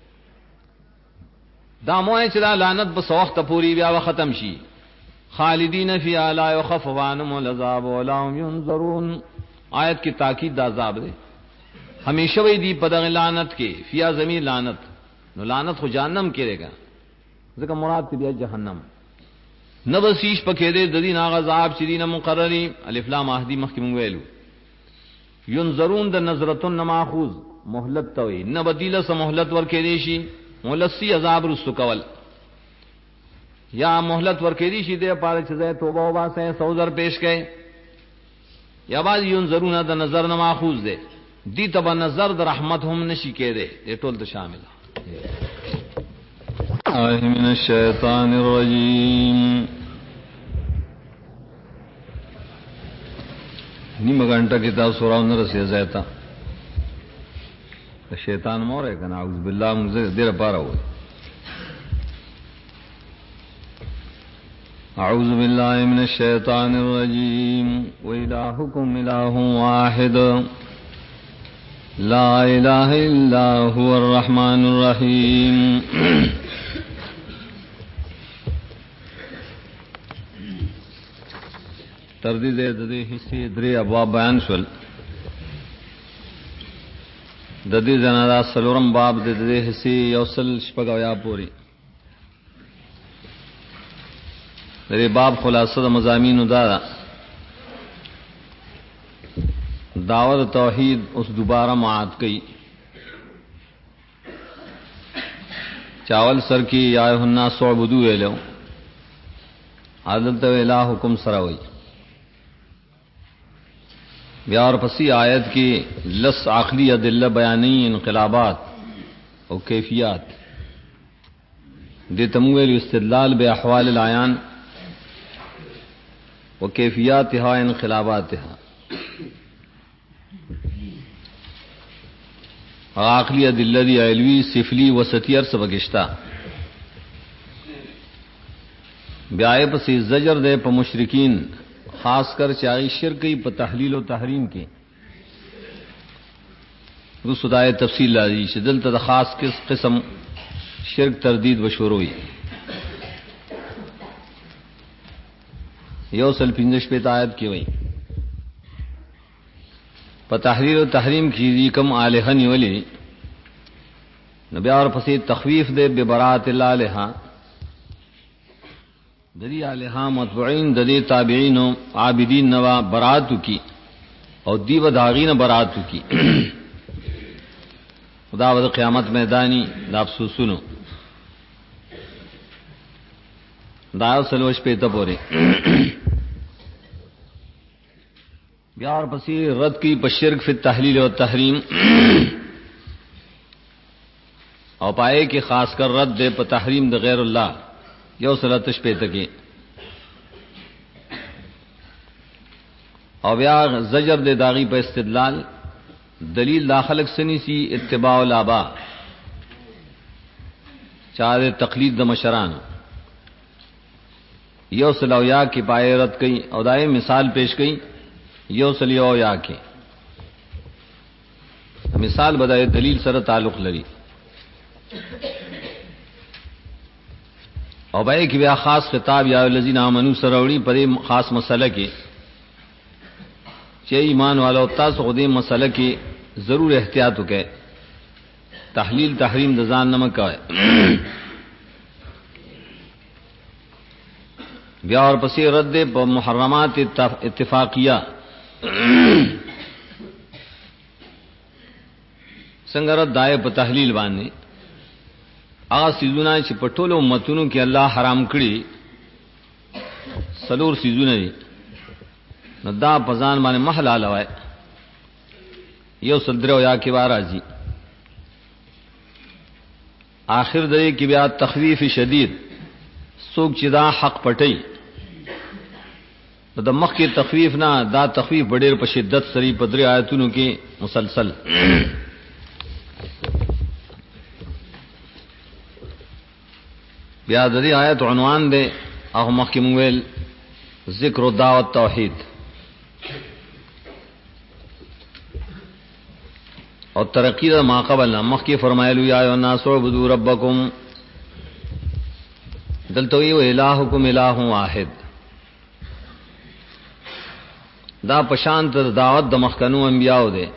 دا موئے چلا لعنت بس وقت پوری بیا و ختم شی خالدین فی لا یخفف عنهم العذاب ولا هم ينظرون آیت کی تاکید دا عذاب دے ہمیشہ وی دی پدغ لعنت کے فیا زمین لعنت نو لعنت خو جہنم کرے گا ذکر مراد تی بیا جہنم نبسیش پکے دے ددین آغا عذاب چدین مقرری الف لام احدی محکم ویلو ینظرون دا نظرتن نماخوز محلت توی نبدیل سا محلت ورکے دیشی محلت سی عذاب رسو کول یا محلت ورکے دیشی دے پارے چیزے توبہ وبا سے سوزر پیش گئے یا بعد ینظرون دا نظر نماخوز دے دی تبا نظر دا رحمت ہم نشی کے دے یہ ٹول تا شامل من الشیطان الرجیم نیم گھنٹہ کتاب سوراؤں نہ رسی زیتا شیطان مور ہے کنا اعوذ باللہ مزه دیر پارا وای اعوذ باللہ من الشیطان الرجیم وإلہکم الہ واحد لا الہ الا هو الرحمن الرحیم تردید دے حصے درې ابواب بیان شول د دې جنازه سلورم باب د دې حصے یوصل شپږاویا پوری د دې باب خلاصه د مضامین دا دعوت توحید اوس دوباره معاد کړي چاول سر کی یا الناس عبدو ویلو عادت الہکم سراوی بیا اور پسی آیت کی لس عقلی ادلہ بیانی انقلابات اور کیفیات دے تمویل استدلال بے احوال العیان و کیفیاتها انقلاباتها عقلی ادلہ دی علوی سفلی وسطی عرص بگشتا بیائے پسی زجر دے پا مشرکین خاص کر چاہی شرکی پا تحلیل و تحریم کی رسدائے تفصیل لازی شدل تا خاص کس قسم شرک تردید و شروعی یوصل پندش پیت آیت کی وئی پا تحلیل و تحریم کی کم آلہن ولی نبی اور پسی تخویف دے ببرات اللہ لہا ددی علیہ متبعین ددی تابعین و عابدین نوا برات کی اور دیو داغین برات کی خدا ود قیامت میدانی دا افسوسونو دا سلوش پہ تپورے بیار پسی رد کی بشرک فی التحلیل و تحریم اور پائے کہ خاص کر رد دے پہ تحریم د غیر اللہ یو صلاتش پہ تکی او بیا زجر دے داغی پہ استدلال دلیل داخلق سنی سی اتباع الابا چاہے تقلید د مشران یو صلو یا کی پائے رد کئی او دائے مثال پیش کئی یو صلیو یا کی مثال بدائے دلیل سر تعلق لری اور بھائی کی بیا خاص خطاب یا الذین آمنوا سروڑی پر خاص مسئلہ کی چے ایمان والا تاسو خودی مسئلہ کی ضرور احتیاط کے تحلیل تحریم دزان نمک ہے بیا اور پسی رد پر محرمات اتفاقیہ سنگرت دائے پر تحلیل باندھے آغا سیزونا چی پٹول امتونو کی اللہ حرام کری سلور سیزونا دی ندا پزان بانے محل آلوائے یو صدرو یا کبارا جی آخر دے کی بیا تخویف شدید سوک چی دا حق پٹی دا مخ کی تخویف نا دا تخویف بڑیر پا شدت سری پدری آیتونو کی مسلسل بیا دری آیت عنوان دے او مخی مویل ذکر و دعوت توحید اور ترقی دا ما قبلنا مخی فرمائلو یا ایو الناس عبدو ربکم دلتوی و الہکم الہ واحد دا پشانت دعوت دا مخکنو انبیاء دے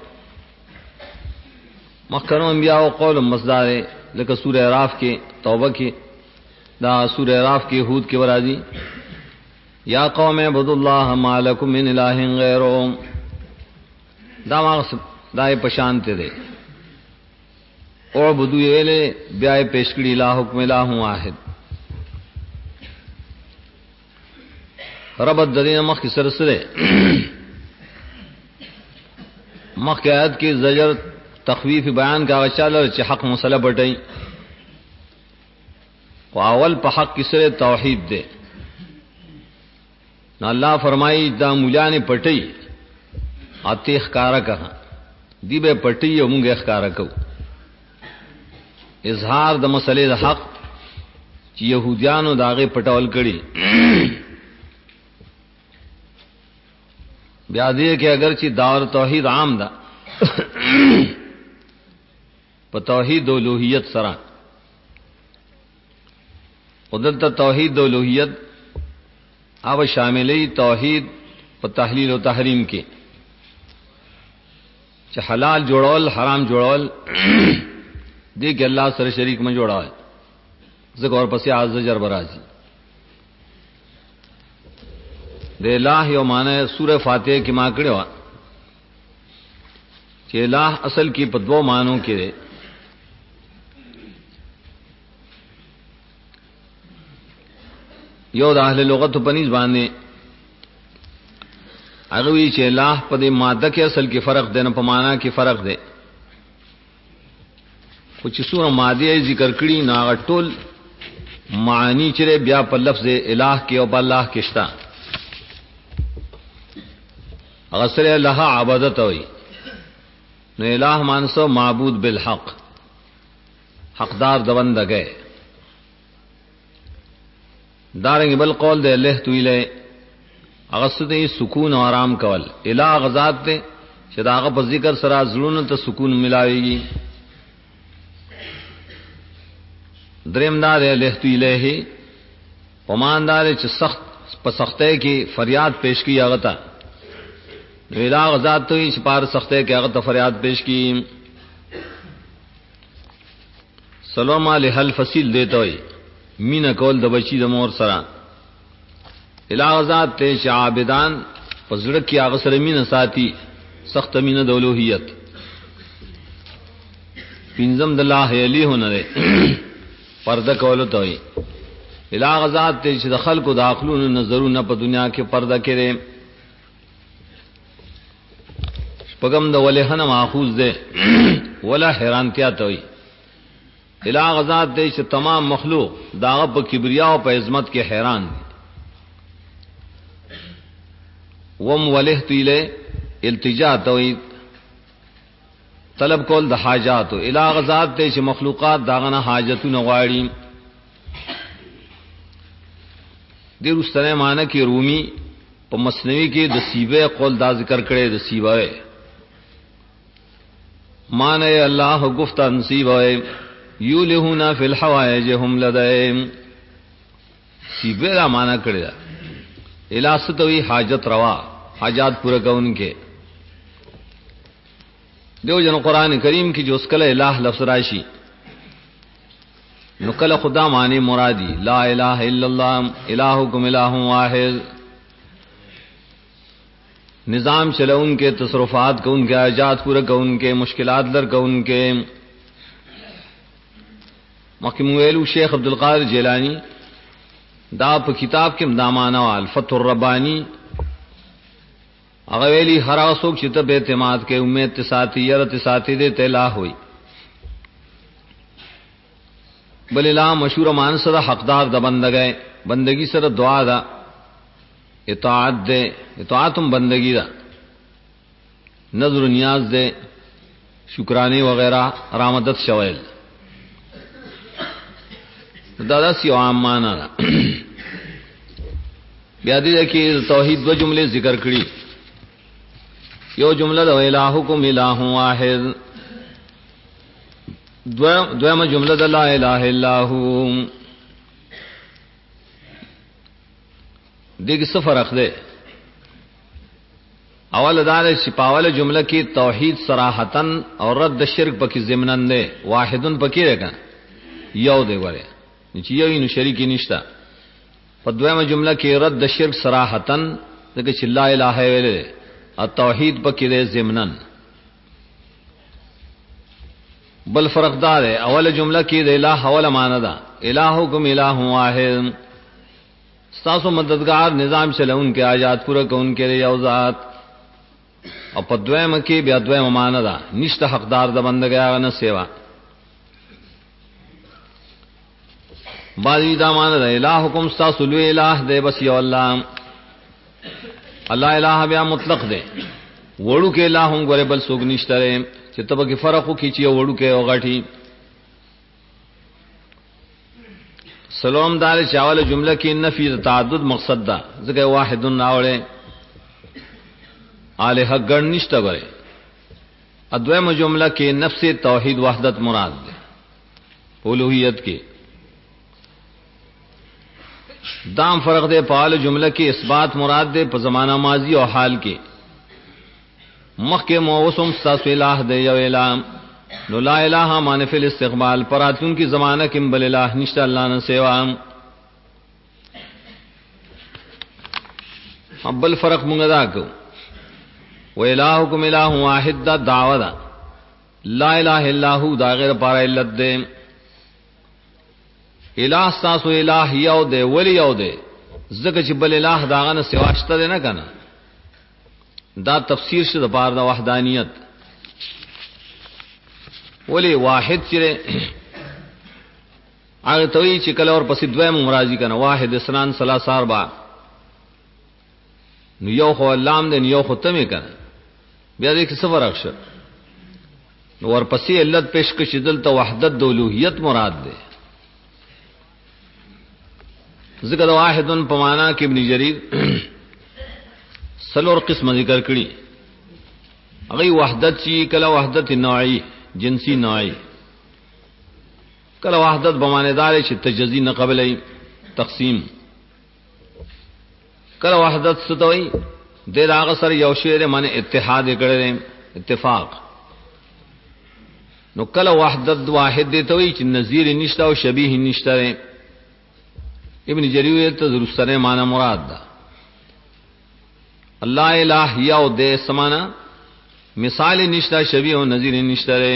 مخکنو انبیاء قول مصدار لکہ سورہ اعراف کے توبہ کے دا سورہ اعراف کی ہود کے ورازی یا قوم اعبدوا اللہ ما لکم من الہ غیرہ دا مقصد دائے پشانت دے اعبدو یلے بیائے پیشکڑی الہکم الہ واحد ربط درین مخ کی سرسرے مخ کی آیت کی زجر تخویف بیان کا وچالر چی حق مسئلہ بٹائی اول پا حق کسر توحید دے نہ اللہ فرمائی دا مولان پٹی آتے اخکارا کہا دی بے پٹی او مونگ اخکارا کو اظهار د مسلې د حق چې يهوديانو داغه پټول کړي. بیا دې کې اگر چې دار توحید عام ده په توحید اولوہیت سره ودلته توحید اولوہیت او شاملې توحید په تحلیل او تحریم کې چې حلال جوړول حرام جوړول دې کې الله سره شریک ما جوړاوي ځکه اور پسې عزجر برازي د الہ یو معنی سورہ فاتحه کې ما کړو چې الہ اصل کې په دوه معنوں کې ده. یو د اهل لغت په نسبت باندې هغه وی چې الہ په دې ماده کې اصل کې فرق ده نه په معنا کې فرق ده. خو چې سورہ ماده ذکر کړي نه ټول معنی چې بیا په لفظ الہ کې او په الله کې شته. هغه سره الله عبادت وي نو الہ مانسو معبود بالحق حقدار د بندګي. دارنګ بل قول ده له تو اله هغه ستې سکون او آرام کول. الہ غزاد ته چې داغه په ذکر سره زړونو ته سکون ملاويږي. دریم دا ده له تو اله پماندار چې سخت په سختۍ کې فریاد پیش کی هغه ته الہ غزاد ته چې پار سختۍ کې هغه ته فریاد پیش کی. سلام علیه الفصیل دیته وي مینا کول د بچی د مور سره. الہ غزاد ته چې عابدان پزړه کې هغه سره مینا ساتي سخت مینا د اولوہیت. پینځم د الله علی هونه ده پرده کول ته وي. الہ غزاد ته چې د خلکو د عقلونو نظرونه په دنیا کې پرده کړي. پغم د ولهنه ماخوذ ده ولا حیرانتیا ته وي. الہ غزاد دې چې تمام مخلوق داغه په کبریا او په عظمت کې حیران دي. وم ولهت اله التجا ته وي طلب کول د حاجات. الہ غزاد دې چې مخلوقات داغه نه حاجتونه غواړي. دې رستنه معنی کې رومي په مسنوی کې د سیبه قول دا ذکر کړي د سیبه معنی الله گفت نصیبه یولهونا فی الحوائج هم لدیم. سیبه دا معنی کړی دا الہ ستوي حاجت روا حاجات پورا کونکي. دیو جن قرآن کریم کی جو اس کله الہ لفظ راشي نو کله خدا معنی مرادی لا الہ الا اللہ الہکم الہ واحد. نظام چلا ان کے تصرفات کو ان کے حاجات پورا کو ان کے مشکلات در کو ان کے. مخمویلو شیخ عبدالقادر جیلانی دا په کتاب کې مدامانه الفتح الربانی هغه ویلي هر اوسوک چې ته به اعتماد کې امید ته ساتي يرت ساتي دې ته لا ہوئی. بل لا مشهور مان سره حقدار د بندګي بندگی سره دعا دا اطاعت دے اطاعتم بندگی دا نظر و نیاز دے شکرانے وغیرہ رامدت شویل دادا سی عام مانا دا. بیا دې کې توحید دو جملے ذکر کړي. یو جمله د الہکم الہ واحد. دویمه جمله د لا الہ الا هو. دیګ څه فرق دی؟ اول دار چې پاوله جمله کې توحید صراحتن او رد شرک پکې ضمنن دی. واحدن پکې راګه یو دی وره چې یو نو شریک نشتا. په دویمه جمله کې رد شرک صراحتن دغه چې لا الہ الا الله او توحید پکې دی ضمنن. بل فرق دار ہے اول جمله کې د الہ اول معنی ده الہکم الہ واحد. ستاسو مددگار نظام چلون کے آجات پورا کون کے یو ذات. او په دویمه کې بیا دویمه معنی ده نشته حقدار د بندګۍ نه سیوا. باندې دا معنی ده الہکم ستاسو لوی الہ دی بس یو الله. الله الہ بیا مطلق دی. وړو کې الہ هم غره بل څوک نشته چې تبه کې فرق وکړي چې وړو کې او غټي. سلام دار چاول جملہ کی نفی تعدد مقصد دا ذکر واحد راوڑے الہ گن نشتا گرے ادویم جملہ کے نفس توحید وحدت مراد دے اولوہیت کے دام فرق دے پال جملہ کے اثبات مراد دے پا زمانہ ماضی اور حال کے مخ کے موسم ستاسو الہ دے یو الہ نو لا الہ مانف الاستقبال پراتون کی زمانہ کم بل الہ نشتا اللہ نہ سیوام ابل فرق منگدا کو و الہکم الہ واحد دا دعوی دا لا الہ الا ہو دا غیر پارا علت دے الہ ستاسو الہ یو دے ولی یو دے ذکر چی بل الہ داغن سواشتا دے نا کنا دا تفسیر شد پار دا وحدانیت ولی واحد چرے آگے توی چکل اور پسی دویم مرازی کنا واحد اسنان ثلاث اربع نو یو خو اللام دے نیو خو تمی کنا بیا دیکھ سفر اکشر نو اور پسی علت پیش کشدل تا وحدت دولوحیت مراد دے ذکر واحد پمانا کی ابن جریر سلور قسم ذکر کری اگئی وحدت چی کلا وحدت نوعی جنسی نوعی کلا وحدت بمانے دارے چی تجزی نہ قبل تقسیم کلا وحدت ستوئی دے داغ سر یو شیر مانے اتحاد کرے اتفاق نو کلا وحدت واحد دیتوئی چی نظیر نشتا و شبیہ نشتا رے ابن جریر تدرستنے مانا مراد دا اللہ الہ یو دے سمانا مثال نشتا شبیہ و نظیر نشتا رے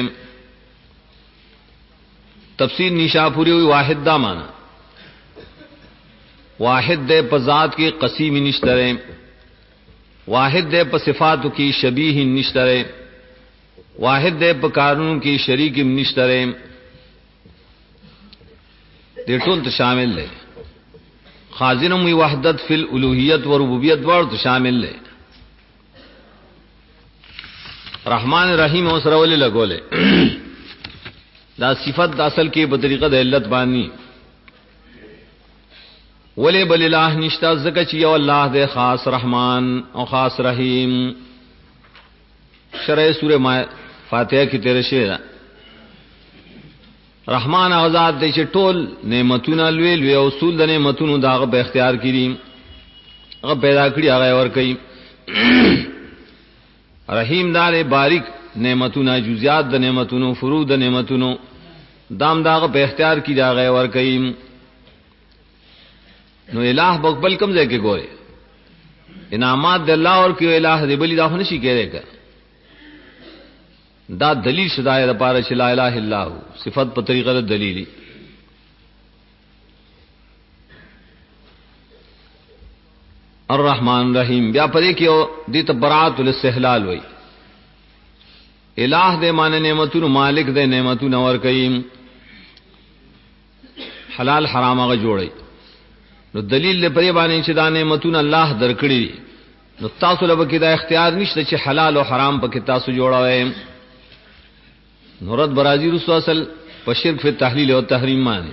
تفسیر نشا پوری ہوئی واحد دا مانا واحد دے پا ذات کی قسیم نشتا رے واحد دے پا صفات کی شبیہ نشتا رے واحد دے پا کارنوں کی شریک نشتا رے دے ٹول تو شامل لے خازنم وی وحدت فی الالوہیت و ربوبیت دوار تو شامل لے رحمان رحیم او سره ولې لګولې دا صفت د اصل کې په طریقه د علت باندې ولې بل الہ نشتا زکه چې یو الله دې خاص رحمان او خاص رحیم شرع سورہ فاتحه کې تیر شي رحمان آزاد دې چې ټول نعمتونه لوی لوی اصول د نعمتونو داغه په اختیار کړي هغه پیدا کړی هغه ور کوي رحیم دار باریک نعمتونه جزئیات د نعمتونو فروع د نعمتونو دام داغه په اختیار کی دا غي ور کوي نو الہ بقبل کم ځای کې ګوره انعامات د الله اور کې الہ دې بلی دا خو نشي کېږي دا دلیل شدای د پاره چې لا اله الا هو صفت په طریقه د دلیلی الرحمن رحیم بیا پدې کې دې ته برات الاستحلال وای الہ دې معنی نعمتونو مالک دې نعمتونو ور کوي حلال حرام هغه جوړي نو دلیل دې پرې باندې چې دا نعمتونو الله درکړي نو تاسو له کې دا اختیار نشته چې حلال او حرام په کې تاسو جوړاوئ نورت برازی رسول اصل و شرک فی تحلیل و تحریم معنی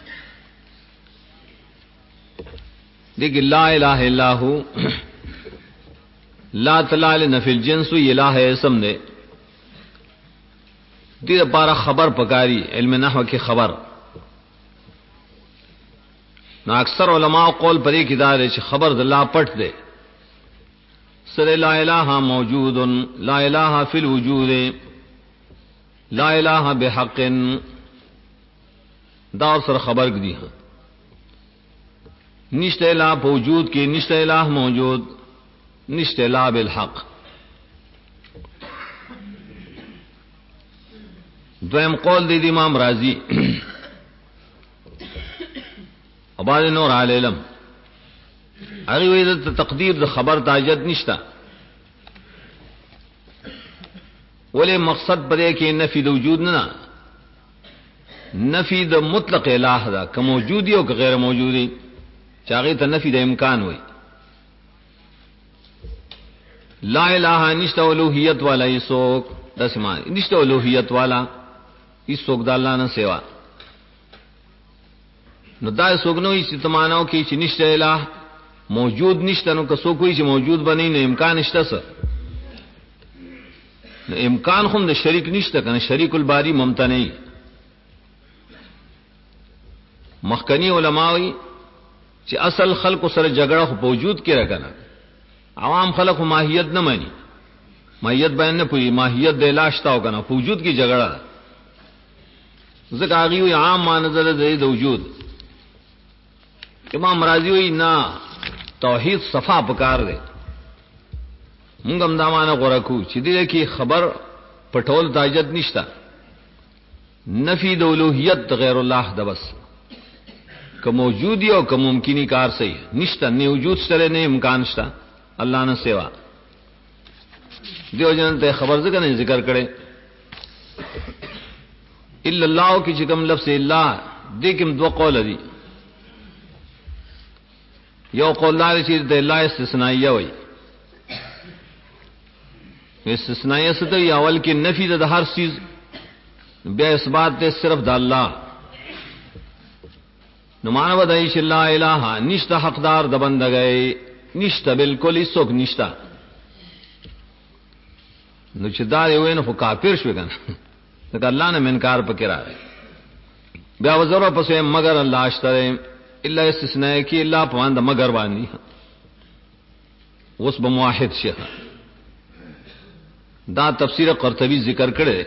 دیکھ لا الہ الا ہو لا تلال نفی الجنس وی الہ اسم دے دیر پارا خبر پکاری علم نحو کی خبر نا اکثر علماء قول پری کی دارے چھ خبر دلہ پٹ دے سر لا الہ موجود لا الہ فی الوجود لا الہ بحق دا سر خبر دی ہاں نشت الہ موجود کی نشت الہ موجود نشت الہ بالحق دویم قول دی امام رازی اباد نور علی علم اگی ویدت تقدیر دا خبر تاجد نشتا ولی مقصد پدے کہ نفی دا وجود نہ نفی دا مطلق الہ دا کہ موجودی ہو کہ غیر موجودی چاہیے تو نفی دا امکان ہوئی لا الہ نشتا الوہیت والا یہ سوک دس معنی نشتا الوہیت والا اس سوک دا اللہ نہ سوا نو دا سوګنوي چې تمانو کې چې نشته الہ موجود نشته، نو که څوک وي چې موجود بنئ نو امکان نشته څه، نو امکان خو د شریک نشته کنه، شریک الباری ممتنع. مخکنی علماوی چې اصل خلق سره جګړه خو وجود کې راکنه، عوام خلق ماهیت نه مانی، ماهیت بیان نه پوي، ماهیت د لاشتاو کنه وجود کې جګړه. ځکه هغه وی عام مانزله د وجود. امام رازی وی نه توحید صفا پکار دی. مونږ هم دا معنی غوړه کو چې دې کې خبر پټول تاجت نشتا، نفی د اولوہیت غیر الله د بس که موجود یو که ممکنی کار صحیح نشتا، نه وجود سره نه امکان شتا الله نه سوا. دیو جن ته خبر ځکه نه ذکر کړي الا الله کی چې کوم لفظ الله دې کوم دو قول دي. یو قول لري چې د الله استثنائیه وي، استثنائیه څه دی؟ اول کې نفی د هر چیز، بیا اثبات دې صرف د الله. نو معنا ودای چې لا اله نشته حقدار د بندګۍ نشته، بالکل هیڅوک نشته. نو چې دا یو نه خو کافر شو کنه، دا الله نه منکار پکې راغی. بیا وزرو پسې مگر الله اشتره الا استثناء کی الا پوند مگر باندې اوس به موحد شي. دا تفسیر قرطبی ذکر کړي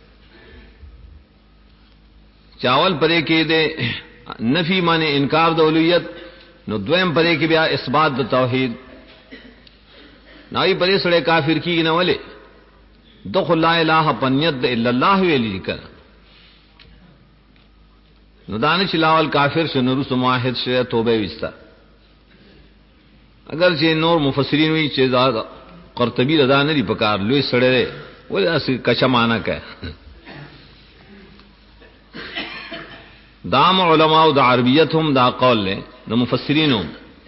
چاول پرې کې دې نفی معنی انکار د اولوہیت، نو دویم پرې کې بیا اثبات د توحید. نای پرې سره کافر کیږي نه ولې دخل لا اله پنیت الا الله ویلی کړه. نو دانش لاول کافر شنو رس موحد شه توبه وستا. اگر چې نور مفسرین وی چې دا قرطبی رضا نه دی پکار لوی سړی وای اس کچا معنا کوي. دام علماء او د عربیت هم دا قول له د مفسرینو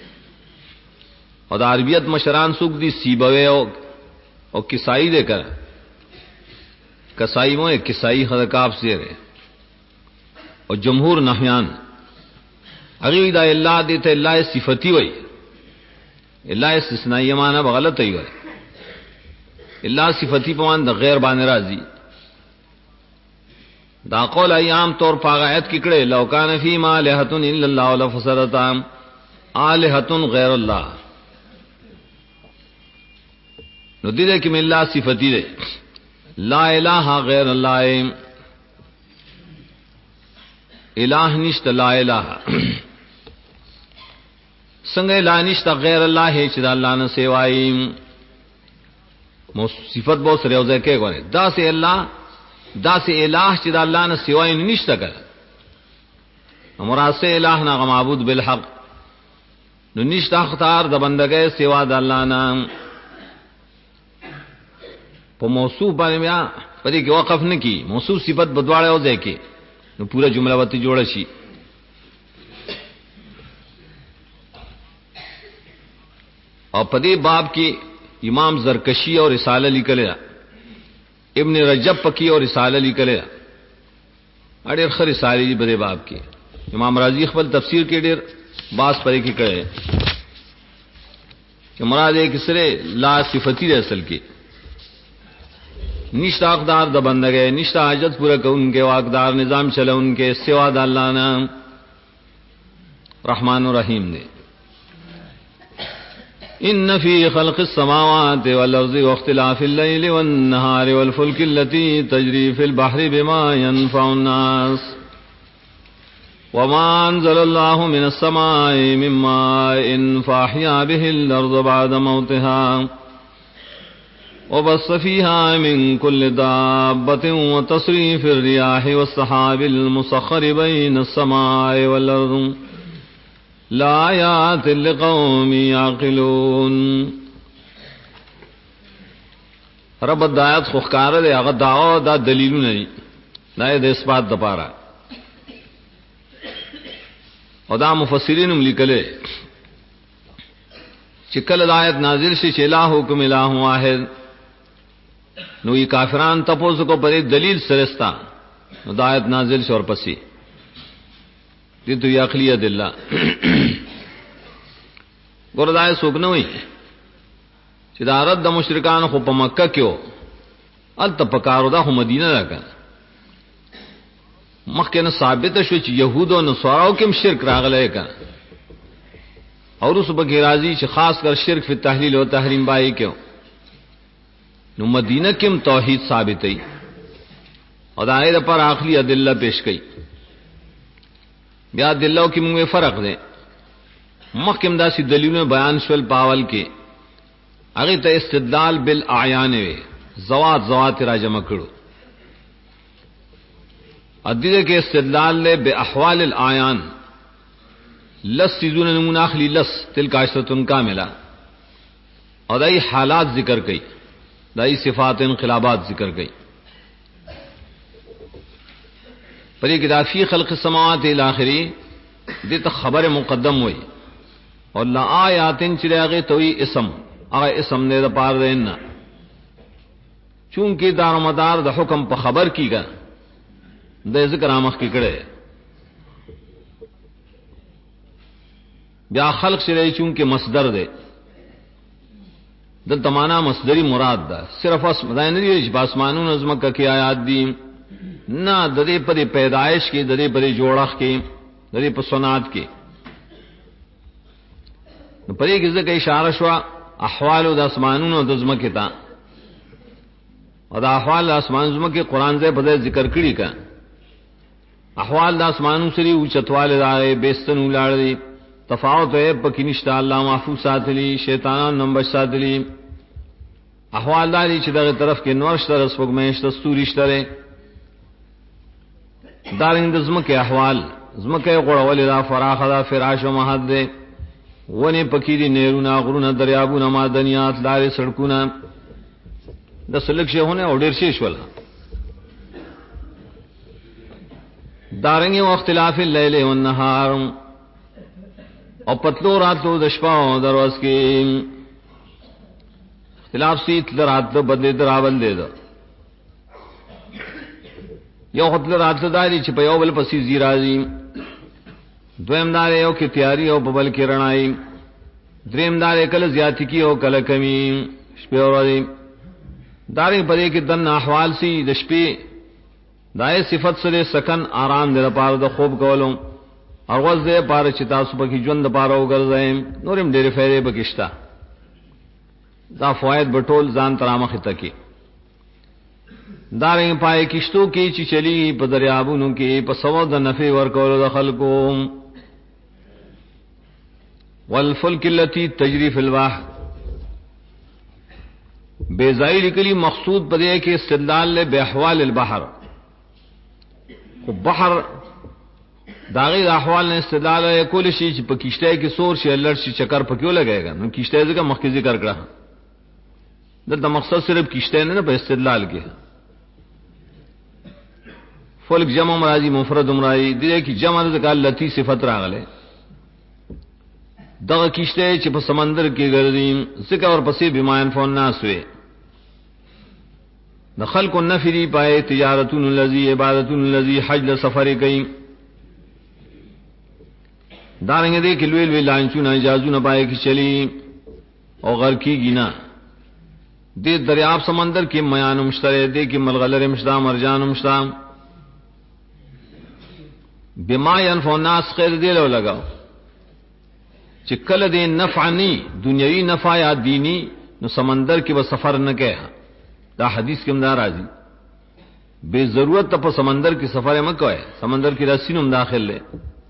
او د عربیت مشران سوق دي سیبوي او کسائی دے کر کسائی مو کسائی خدکاب سے رہے اور جمہور نحیان اگی دا اللہ دیتے اللہ صفتی وئی اللہ استثنائی معنی بغلط ہی وئی اللہ صفتی پوان دا غیر بان راضی دا قول ایام طور پاغایت ککڑے لو کان فی ما الہۃ الا اللہ لفسدتا الہۃ غیر اللہ. نو دې کې مې الله صفتی ده لا الہ غیر الله، الہ نشته لا الہ څنګه لا نشته غیر الله چې د الله نه سیوای مو صفت به سره یو ځای کې غواړي دا سه الله دا سه الہ چې د الله نه سیوای نشته کړه. مراد سه الہ نه معبود بالحق، نو نشته اختیار د بندګۍ سیوا د الله نه. په موصوف باندې بیا پدې کې وقف نه کی، موصوف صفت بدواړه او ځای کې نو پورا جمله وته جوړه شي. او پدې باب کې امام زرکشی اور رسالہ لیکل، ابن رجب پکی اور رسالہ لیکل، اړ خر رسالې دی په باب کې. امام رازی خپل تفسیر کې ډېر باس پرې کې کړي چې مراد یې کسره لا صفتی ده اصل کې نشتا اقدار د بندګۍ نشتا حاجت پورا کوونکې واقدار نظام چلونکې سوا د الله نه. رحمان الرحیم دے. ان فی خلق السماوات والارض واختلاف الليل والنهار والفلك التي تجري في البحر بما ينفع الناس وما انزل الله من السماء من ماء فاحيا به الارض بعد موتها وبث فيها من كل دابة وتصريف الرياح والسحاب المسخر بين السماء والأرض لآيات لقوم يعقلون. رب دایات خو ښکار دی هغه داو دا دلیلونه دي دا د اثبات د پاره او دا مفسرین هم لیکلي چې کله آیت نازل شي چې الہکم الہ واحد نو یہ کافران تپوس کو پر دلیل سرستا نو آیت نازل شو اور پسی دې ته عقلی ادله ګوردای سوګ نه وي چې دا رد د مشرکان خو په مکه کې و الته پکارو دا خو مدینه ده کنه مخکې نه ثابت شو چې يهود او نصاراو کې شرک راغلی کنه اور اس بګی راضی چې خاص کر شرک فی تحلیل او تحریم بای کېو نو مدینه کې توحید ثابت ای او دا غیر پر عقلی ادله پیش کړي بیا دلو کې موږ فرق ده مخکې داسې دلیلونه بیان شول پاول کې هغه ته استدلال بالاعیان وي زوات را جمع کړو ادله کې استدلال له باحوال الاعیان لس سیزون نمونه اخلی لس تلک عشرتن کاملہ اور دائی حالات ذکر کئی دائی صفات انقلابات ذکر کئی پر ایک دافی خلق السماوات الاخری دیتا خبر مقدم ہوئی اور لآیاتن چلے آگے توی اسم آگے اسم نے دا پار دینا چونکہ دار و مدار دا حکم پا خبر کی گا دا ذکر آمخ کی کڑے بیا خلق سے چونکہ مصدر دے دل تمانا مصدری مراد دا صرف اسم دا نہیں باسمانون عظمت کی آیات دی نہ ددے پدے پیدائش کے ددے پدے جوڑخ کے ددے پسنات کے پدے کس کا اشارہ شوا احوال دا اسمانون و دزمک کے تا اور دا احوال دا اسمان عظمت کے قرآن سے پدے ذکر کری کا احوال دا اسمانون سری اوچتوال دائے بیستن اولاڑ دی تفاوت ہے پکی نشتا اللہ محفوظ ساتلی شیطانان نمبر ساتلی احوال داری چی داغی طرف کے نورشتر اسپگمیشتر ستوریشتر دارنگ دزمک احوال زمک غڑولی دا فراخ دا فراش و محد دے ونی پکی دی نیرونا غرونا دریابونا مادنیات لاری سڑکونا دا سلک شیخونے اور دیر شیش والا دارنگی و اختلاف اللیل والنہار اور پتلو راتلو دشپاؤں دروز کی اختلاف سیت لرات بدلے دراول دے دا یو خطل راتلو داری چھپا یو بل پسی زیرازی دویم دارے یو کی تیاری یو ببل کی رنائی دریم دارے کل زیادتی کی یو کل کمی شپے اور رضی دارے پدے کی دن احوال سی دشپے دائے صفت سرے سکن آرام دے پار دا خوب کولوں اور غز دے پار چتا صبح کی جند پارا وګرځایم نورم ډېر فائدې بکشتا دا فوائد بټول ځان ترامخ تکي دارنګ پای کشتو کی چې چلی په دریابونو کې په سو د نفع ورکول د خلکو والفلک التي تجري في البحر بیزائی لکلی مقصود پدے کہ استدلال لے باحوال البحر بحر داغی احوال نے استدلال ہے کول شی چې په کشته کې سور شي لړ شي چکر پکيو لګایږي نو کشته ځکه مخکې ذکر کړه دلته مقصد صرف کشته نه په استدلال کې فلک جمع مرادی مفرد مرادی دې کې جمع ذکر لتی صفت راغله دغه کشته چې په سمندر کې ګرځي ذکر اور پسې بیمان فون ناس وي د خلق النفری پای تجارتون الذی عبادتون الذی حج سفر کوي دارنگے دے کہ لویل ویل لانچونا اجازونا پائے کی چلی اور غر کی گینا دے دریاب سمندر کے میان مشترے دے کہ ملغلر مشتا مرجان مشتا بما ينفع الناس خیر دے لو لگاو چکل دے نفع نی دنیاوی نفع یا دینی نو سمندر کی وہ سفر نہ کہا دا حدیث کے مدار آجی بے ضرورت تپ سمندر کی سفر مکو ہے سمندر کی رسی نم داخل لے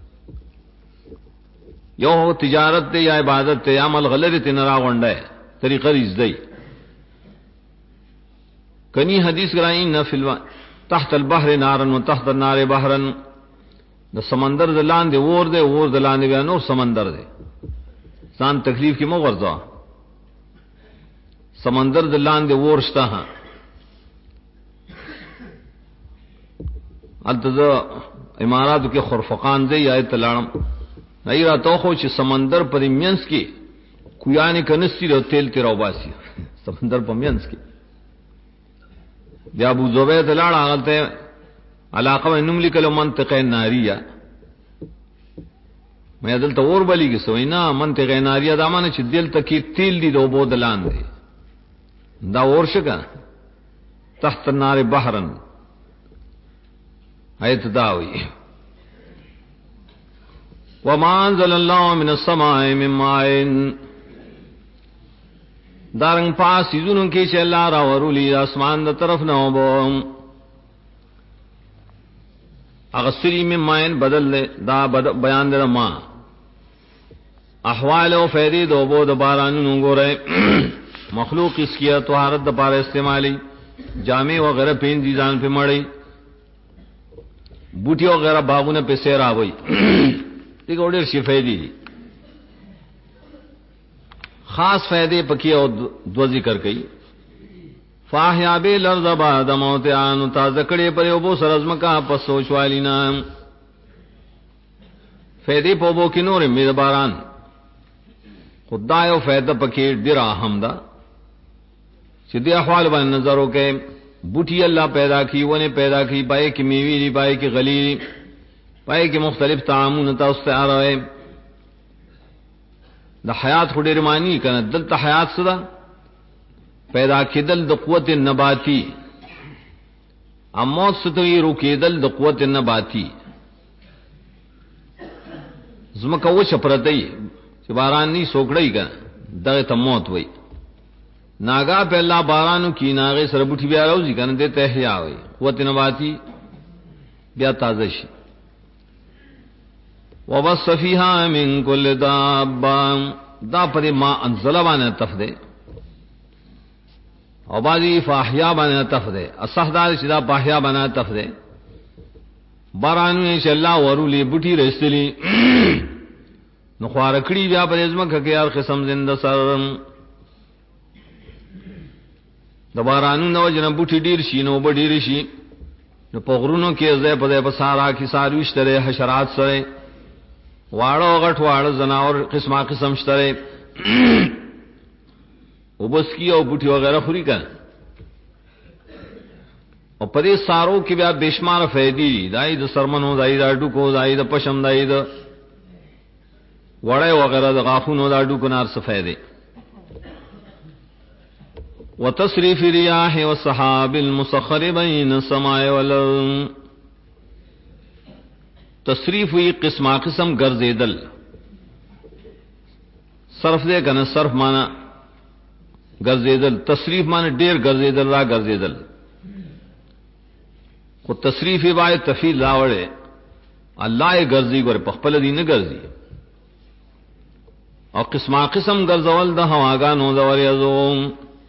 یو تجارت تے یا عبادت تے یا عمل غلط تے نرا غنڈا ہے طریقہ رزدئی کنی حدیث گرائی نہ فلوا تحت البحر نارن و تحت النار بحرن دا سمندر دلان دے اور دلان دے بیانو سمندر دے سان تکلیف کی مغرزا سمندر دلان دے ورشتا ہاں التزا امارات کے خرفقان دے یا اطلاعم نہیں رہا تو خو چې سمندر پر مینس کی کویانی کنستی رو تیل تیراو باسی سمندر پر مینس کی دی ابو زبید لاړ هغه علاقه نوم لیکلو منطقه ناریه میں دل تو اور بلی کی سوینا منطق ناریہ دامانه چې دل تکي تیل دی دو بودلان دی دا اور شکا تحت النار بحرن ایت داوی وما انزل الله من السماء من ماء دارنگ پاس سیزونوں کی چې الله را ورولی اسمان د طرف نه وبو اغسری من ماء بدل دا بیان در ما احوال او فیدی دو بو د بارانونو ګوره مخلوق اس کی طہارت د پاره استعمالی جامع وغیرہ پین ځان په مړی بوټي وغیرہ باغونه په سیرا وای دغه ډېر شي فائدې خاص فائدې پکې او دو ذکر کړي فاحیا بالارض بعد موتها ان تازه کړي پر یو بو سرزم کا پس سوچوالینا فائدې په بو کې نور مې باران خدای او فائدہ پکې ډېر اهم ده چې دې احوال باندې نظر وکړي بوټي الله پیدا کی ونه پیدا کی پای کی میوی دی پای کی غلی پای کی مختلف طعامون تاسو ته راوي د حیات خډیر معنی کنه دلته حیات صدا پیدا کېدل د قوت نباتی اموت ستوي روکېدل د قوت نباتی زمکه و شپرتای چې باران ني سوکړی کنه دغه ته موت وای ناگا پہ اللہ بارانو کی ناغے سر بوٹھی بیا روزی کنه دے تحیا ہوئی قوت نباتی بیا تازه شي وبث فيها من كل دابه دا پر ما انزل باندې تفده او باقی فاحیا باندې تفده اصحدار چې دا باحیا باندې تفده بارانو ان شاء الله ورولي بوټي رسلي نو خوار کړي بیا پر ازمکه کې هر قسم زنده سر د بارانو نو جن بوټي ډیر شي نو بډیر شي نو پغرونو کې زې په دې په سارا کې سارويشتره حشرات سره واړو غټ واړو زناور قسمه قسم شتره وبس کی او بوټي وغیرہ خوري کړه او په دې سارو کې بیا بشمار فائدې دای د سرمنو دای د اډو دای د پشم دای د وړای وغیرہ د غاخونو د اډو کو نار څه فائدې وتصریف الرياح والسحاب المسخر بين السماء والارض تصریف وی قسمه قسم ګرځیدل صرف دې کنه صرف معنا ګرځیدل تصریف معنا ډیر ګرځیدل را ګرځیدل خو تصریف باید تفیل راوړې الله یې ګرځي ګور په خپل دین ګرځي او قسمه قسم ګرځول د هواګانو د وریازو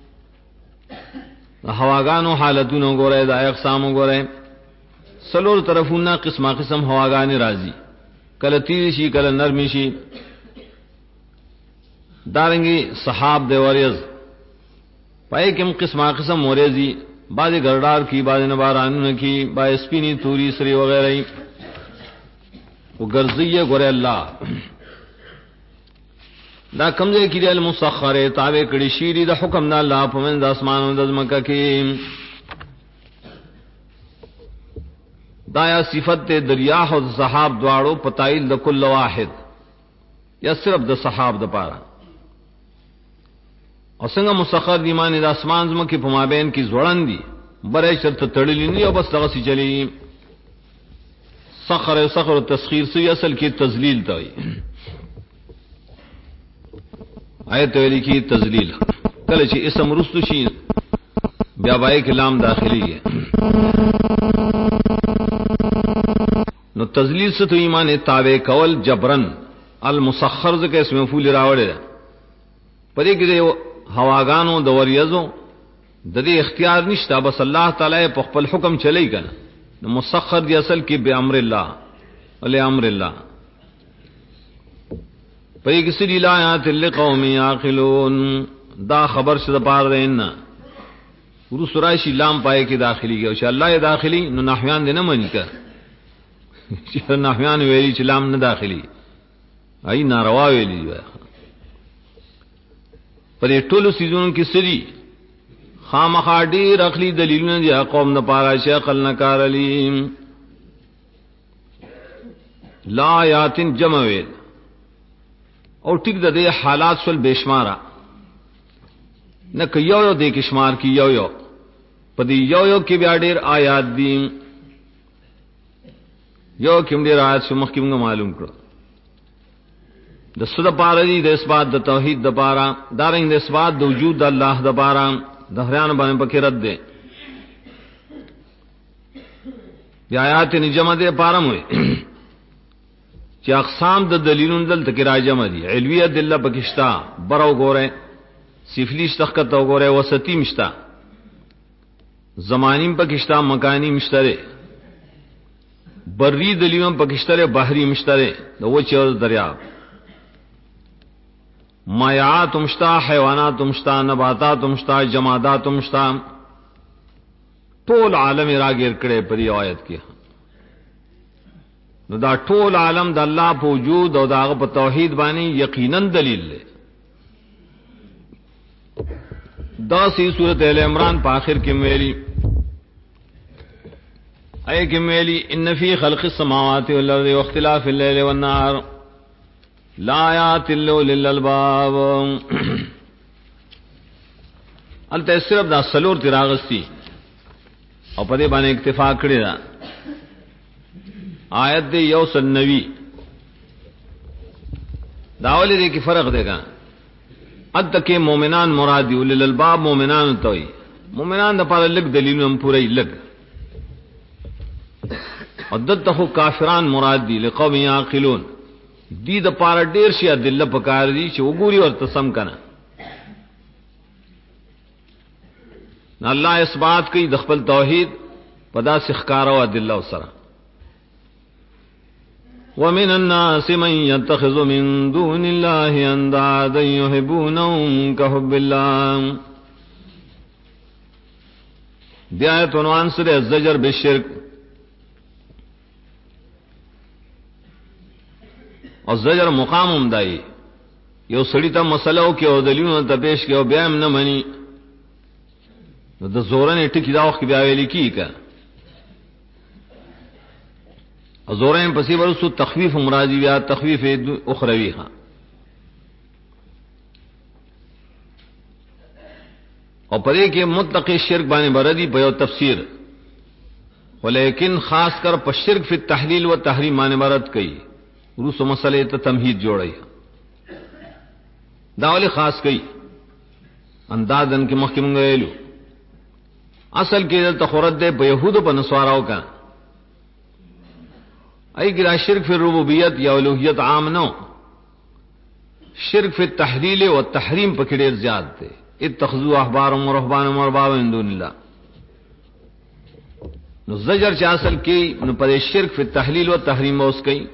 هواګانو حالتونو ګوره د اقسامو ګوره سلور طرفونه قسمه قسم هواګانی راځي کله تیز شي کله نرم شي دارنګي صحاب دی وریز پای کوم قسمه قسم ورېزي بعضی ګردار کی بعضی نه بارانونه کی با سپینی توري سری وغیرہ او ګرځي ګوره الله دا کمزې کې د المسخره تابع کړي شيری د حکم نه الله په من د اسمانونو د زمکه کې دا یا صفت دریاح او صحاب دواړو پتایل د کل واحد یا صرف د صحاب د پاره او څنګه مسخر دی معنی د اسمان زمکه په مابین کې زوړن دي برای شرط تړلې نه او بس دغه سي چلی سخر او سخر تسخير سي اصل کې تذلیل دی آیت ویلی کی تذلیل کله چې اسم رستو شي بیا بای کلام داخلي ہے نو تذلیل سے تو ایمان تابع کول جبرن المسخر ذکر اسم مفعول راوړل پدې کې هواګانو د وریزو د دې اختیار نشته بس الله تعالی په خپل حکم چلی کنه نو مسخر دی اصل کې به امر الله ولې امر الله پای کسی لایات لقوم یعقلون دا خبر شد پار دینا ورو سرایشی لام پای کې داخلي کې او چې الله یې داخلي نو نحویان دې نه مانی کا چې نحویان ویلي چې لام نه داخلي ای ناروا ویلي پرې ټولو سيزونو کې سړي خامخا ډېر عقلي دلیلونه دي قوم نه پاره شي عقل نه کار علیم لا یاتن جمع ویل او ټیک د دې حالات سول بشمارا نه کيو یو د کشمار کی یو یو په دې یو کې بیا ډېر آیات دي یو کوم ډېر آیات شو مخکې موږ معلوم کړو د صد پاره دي د اثبات د توحید د پاره دارنګ د اثبات د وجود د الله د پاره د هریان باندې پکې رد دي د آیات نجمه ده پاره مو چې اقسام د دلیلونو دل تک راجمه دي علویه دله پکشتا برو ګوره سفلیش تخت وګوره وسطی مشتا زمانیم پکشتا مکانی مشتره بری دلیلون پکشتره بحری مشتره د وچ او دریاب مایعات مشتا حیوانات مشتا نباتات مشتا جمادات مشتا ټول عالم راګر کړي په دې آیت کې نو دا ټول عالم د الله په وجود او داغه په توحید باندې یقینا دلیل دی دا سی سورۃ ال عمران په اخر کې ویلي اي کې ویلي ان فی خلق السماوات والارض واختلاف الليل والنهار لآیات للالباب الته صرف دا سلور تراغستی او په دې باندې اکتفا کړی دا آیت دی یو سنوی داولی دی کی فرق دے گا اد کے مومنان مرادی اولل الباب مومنان توئی مومنان دا پارا لگ دلیل ہم پورا لگ عدد تخو کافران مرادی لقوم یعقلون دی دا پارا دیر شی ادلہ پکار دی چھ وګوري اور تسم کنا اللہ اثبات کی دخل توحید پدا سخکارا و ادلہ سرا ومن الناس من يتخذ من دون الله اندادا يحبونهم كحب الله دی آیت عنوان سر الزجر بالشرک اور زجر مقام دائی یو سړی ته مسلو کې او دلیلونه ته پیش کې او بیا هم نه مني نو د زورن ټکی دا وخت بیا ویل کیږي زورین پسی ورسو تخفیف مرادی بیا تخفیف اخروی ہاں اور پدے کے مطلق شرک بانے بردی پیو تفسیر ولیکن خاص کر پر شرک فی التحلیل و تحریم بانے برد کئی روس و مسئلے تا تمہید جوڑی داولی خاص کئی اندازن کے محکم گئلو اصل کے دل تخورت دے پا یہود پا نسواراو کا ای گرا شرک فی الربوبیت یا الوہیت عام نو شرک فی التحلیل و التحریم پا کڑیر زیاد تے اتخذو احبارم و رحبانم و ربابا من دون اللہ نو زجر چا اصل کی نو پر شرک فی التحلیل و التحریم اس کئی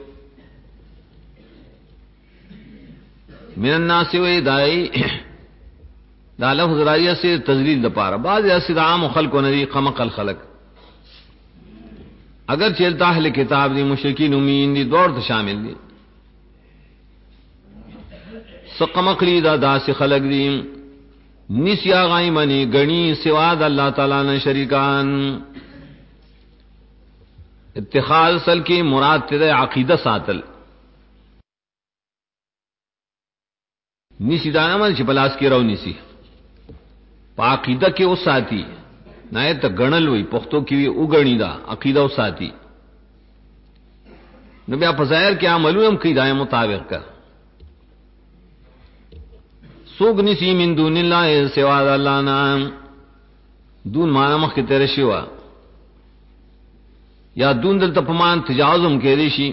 من الناس و دائی دا لفظ راجع سے تذلیل دپارا بعض ایسی دا عام خلق و ندی قمق الخلق اگر چلتا اہل کتاب دی مشرکین امین دی دور تا شامل دی سقمقلی دا دا سی خلق دی نسی آغائی منی گنی سواد اللہ تعالیٰ نے شریکان اتخاذ اصل کی مراد تدے عقیدہ ساتل نسی دانا من چی پلاس کی رو نسی پا عقیدہ کی اس ساتی نائے تا گنل ہوئی پختو کی او گنی دا عقیدہ و ساتی نبی آپ ظاہر کیا عملو ہم کی دائیں مطابق کر سوگ نسی من دون اللہ سواد اللہ نام دون مانا مخ کی تیرے شوا یا دون دل تپمان تجاوزم کے دیشی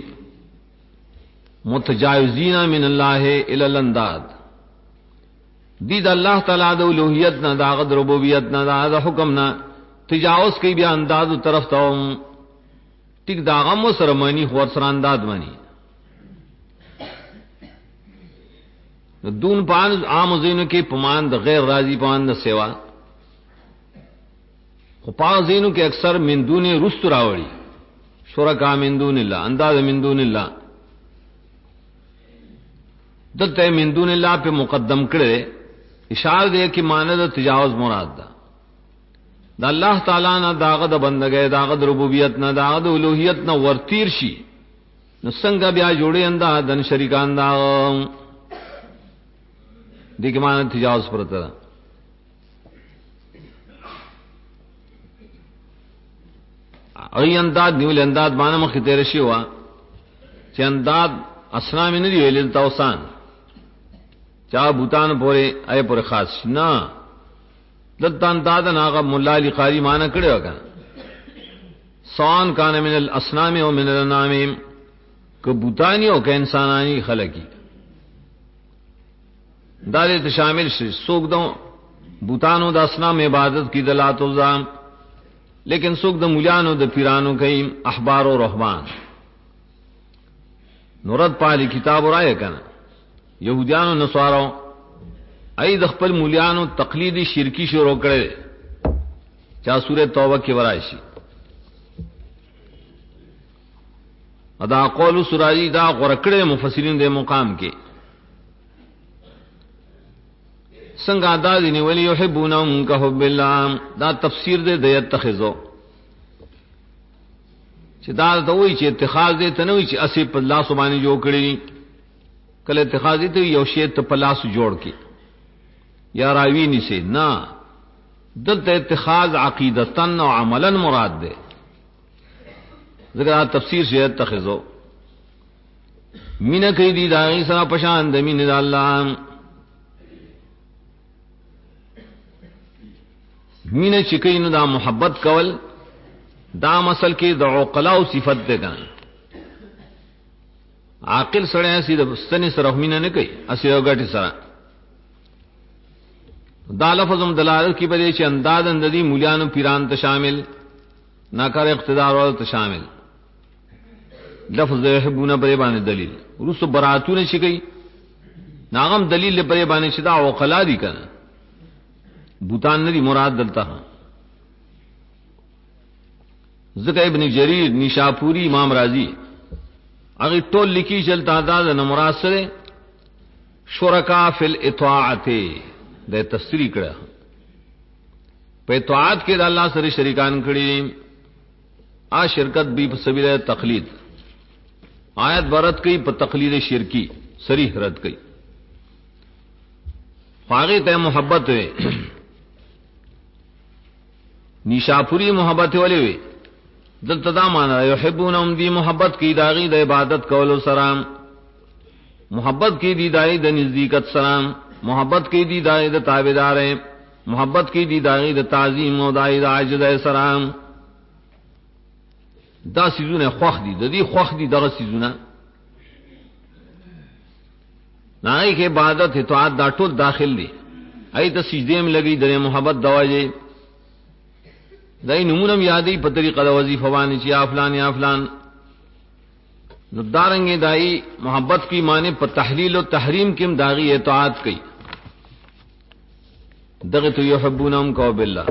متجاوزین من اللہ الانداد دید اللہ تعالیٰ دا الوہیت نہ دا غد ربوبیت نہ دا حکم نہ تجاوز کی بیا انداز طرف تاوم ٹک دا غم و سرمانی خور سر انداز منی دون پان عام زینو کے پمان دا غیر راضی پمان دا سیوا پان زینو کے اکثر من دون رست راوڑی شرکا من دون اللہ انداز من دون اللہ دلتے من دون اللہ پہ مقدم کرے اشار دے کہ ماند تجاوز مراد دا دا اللہ تعالیٰ نہ داغد بندگے داغد ربوبیت نہ داغد الوہیت نہ ورتیر شی نو سنگا بیا جوڑے اندا دن شریکان دا دیکھ مانا تجاوز پرتا ای انداد نیول انداد مانا مخی تیرشی ہوا چی انداد اسنا میں ندی ویلی توسان چاہ بوتان پورے اے پورے خاص نا دلتا انداد ناغا ملا علی قاری مانا کڑے وکا سوان کان من الاسنام و من الانامیم کہ بوتانی ہو کہ انسانانی خلقی دارے تو شامل سے سوک دو بوتانو دا اسنام عبادت کی دلات و زام لیکن سوک دا ملیانو دا پیرانو کئیم احبار و رحبان نورد پالی کتاب و رائے کنا یہودیانو نسوارو ای د خپل ملیانو تقلیدی شرکی شروع کرے چاہ سورہ توبہ کی ورائشی ادا قول سراجی دا غرکڑے مفسرین دے مقام کے سنگا دا دینی ولی یحبونہم کا حب اللہ دا تفسیر دے دیت تخذو چی دا دوئی چی اتخاذ دے تنوی چی اسی پا اللہ سبانی جو کری کل اتخاذ دے تو یو شیط پا اللہ سو جوڑ کی یا راوینی سے نا دلتا اتخاذ عقیدتن و عملا مراد دے ذکر تفسیر سے اتخذو مینہ کئی دی داغی سرا پشاند مین دا اللہ مینہ چکین دا محبت کول دا مسل کے دا عقلاء صفت دے گا عاقل سڑے ایسی دا ستنی سرح مینہ نکئی اسی اوگاٹی سرا دا لفظم دلالت کی بدے چھ انداد انددی مولیان پیران تشامل ناکار اقتدار والا تشامل لفظ یحبون برے بانے دلیل رس براتو نے چکئی ناغم دلیل برے بانے چدا عقلاء دی کنا بوتان ندی مراد دلتا ہاں ذکر ابن جریر نیشاپوری امام رازی اگر ٹول لکی چلتا دا نمراد سرے شرکا فی الاطاعت دے تفسیری کڑا پہ اطاعت کے دا اللہ سر شریکان کڑی آ شرکت بھی سبیل تقلید آیت برت کئی پہ تقلید شرکی سریح رد کئی فاغی تے محبت ہوئے نیشاپوری محبت والے ہوئے دلتا دا مانا یحبونہم دی محبت کی داغی دا عبادت کولو سرام محبت کی دی داغی دا نزدیکت سرام محبت کی دی داغی دا تابدار محبت کی دی داغی دا تعظیم و داغی دا عجد سرام دا سیزون خوخ دی دا دی خوخ دی دا سیزون نائی کے عبادت اطاعت دا ٹول داخل دی ای تا سجدیم لگی در محبت دواجے دائی نمونم یادی پا طریقہ دا وظیفہ وانی چی آفلان یا فلان دارنگی دائی محبت کی معنی پا تحلیل و تحریم کم داغی اطاعت کی دغتو یحبونہم کو باللہ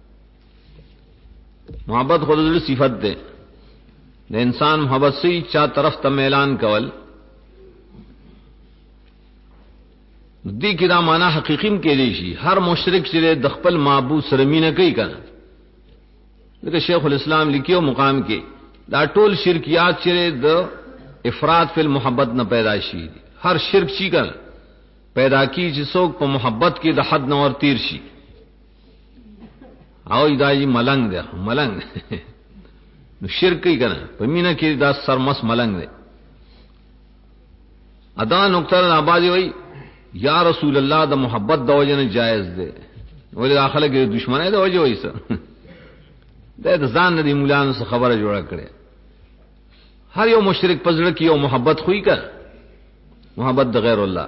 محبت خود در صفت دے دا انسان محبت سے چاہ طرف تا میلان کول دی کی دا معنی حقیقیم کے دیشی ہر مشرک چرے دخپل معبود سرمینہ کئی کنا لیکن شیخ الاسلام لکھیو مقام کے دا ٹول شرکیات چرے دا افراد فی المحبت نہ پیداشی ہر شرک چی کر پیدا کی جسوک پا محبت کی دا حد نور تیر شی آو دا جی ملنگ دے ملنگ نو شرک ہی کنا پا مینہ کی دا سرمس ملنگ دے ادا نکتر آبادی وئی یا رسول اللہ دا محبت دا وجہ جائز دے ولی داخلہ کی دشمن ہے دا وجہ وئی سر دے دا زان ندی مولانو سے خبر جوڑا کرے ہر یو مشرک پزڑ کی یو محبت خوئی کر محبت دا غیر اللہ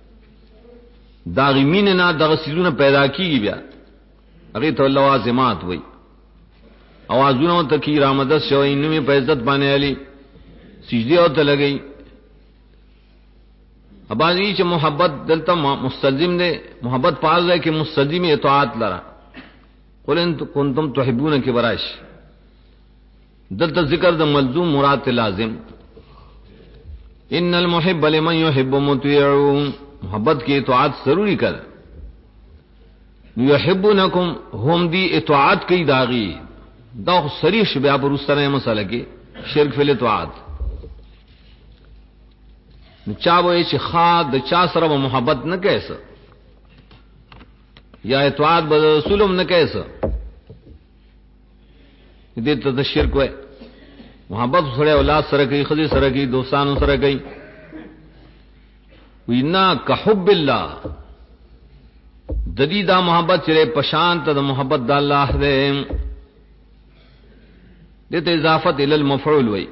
داغی مین نا دا غسیزون پیدا کی گی بیا اگی تو اللہ وازمات ہوئی آوازونوں تکی رامدت شوئی انمی پہ عزت بانے علی سجدی ہوتا لگئی ابازی چھ محبت دلتا مستلزم دے محبت پاس دے کہ مستلزم اطاعت لرا قل ان کنتم تحبون کی براش دلتا ذکر دا ملزوم مراد لازم ان المحب لمن يحب مطیعون محبت کی اطاعت ضروری کر یحبونکم ہم دی اطاعت کی داغی دا صریح بیا پر اس طرح مسئلہ کی شرک فی الاطاعت چاہ وہ چھ خواہ دا چاہ سر و محبت نہ کیسا یا اطاعت به رسولم نه کیسه دې ته شرک وای محبت سره اولاد سره کوي خدي سره کوي دوستانو سره کوي وینا کحب الله ددیدا محبت چره پشانت د محبت د الله دې دته اضافت ال المفعول وای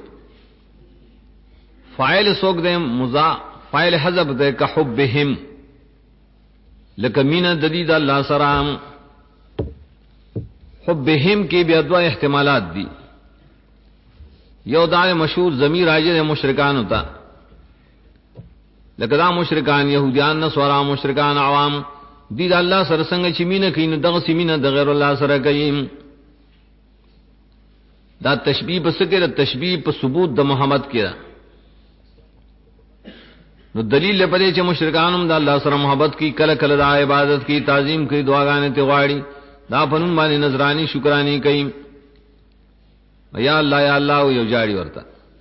فاعل سوق دې مضا فاعل حذف دې کحبهم لکمینه ددید الله سره حبهم کې بیا دوه احتمالات دي یو دا مشهور ضمیر راجع مشرکان ہوتا لکه دا مشرکان يهوديان نصارا مشرکان عوام دي دا الله سره څنګه چې مینه کین دغه سیمینه د غیر الله سره کوي دا تشبیه بس کې د تشبیه په ثبوت د محمد کې نو دلیل لپاره چې مشرکانم د الله سره محبت کی کله کله د عبادت کی تعظیم کی دعاګانې ته غواړي دا پنوم باندې نذرانی شکرانی کوي یا الله یو جاړي ورته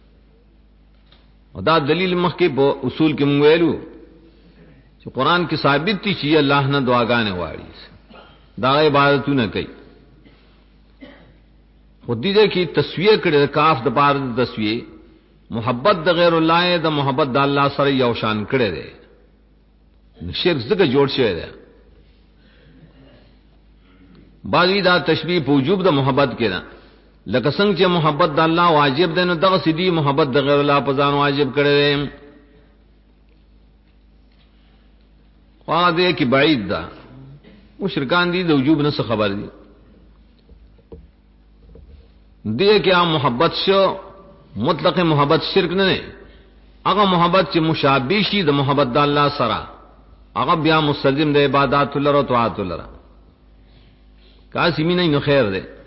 او دا دلیل مخکې په اصول کې مونږ ویلو چې قران کې ثابت دي چې الله نه دعاګانې غواړي دا عبادتونه کوي خو دې کې تسویه کړي کاف د بار د تسویه محبت د غیر الله د محبت د الله سره یو شان کړي دي شرک څخه جوړ شوی دی باقی دا تشبیه په وجوب د محبت کې نه لکه څنګه چې محبت د الله واجب دی نو دغه سیدی محبت د غیر الله په ځان واجب کړي دي خو دې کې بعید ده مشرکان دي د وجوب نه خبر دي دې کې عام محبت شو مطلق محبت شرک نه نه هغه محبت چې مشابه شي د محبت د الله سره هغه بیا مستلزم د عبادت الله او طاعت الله کا سیمینه نو خیر ده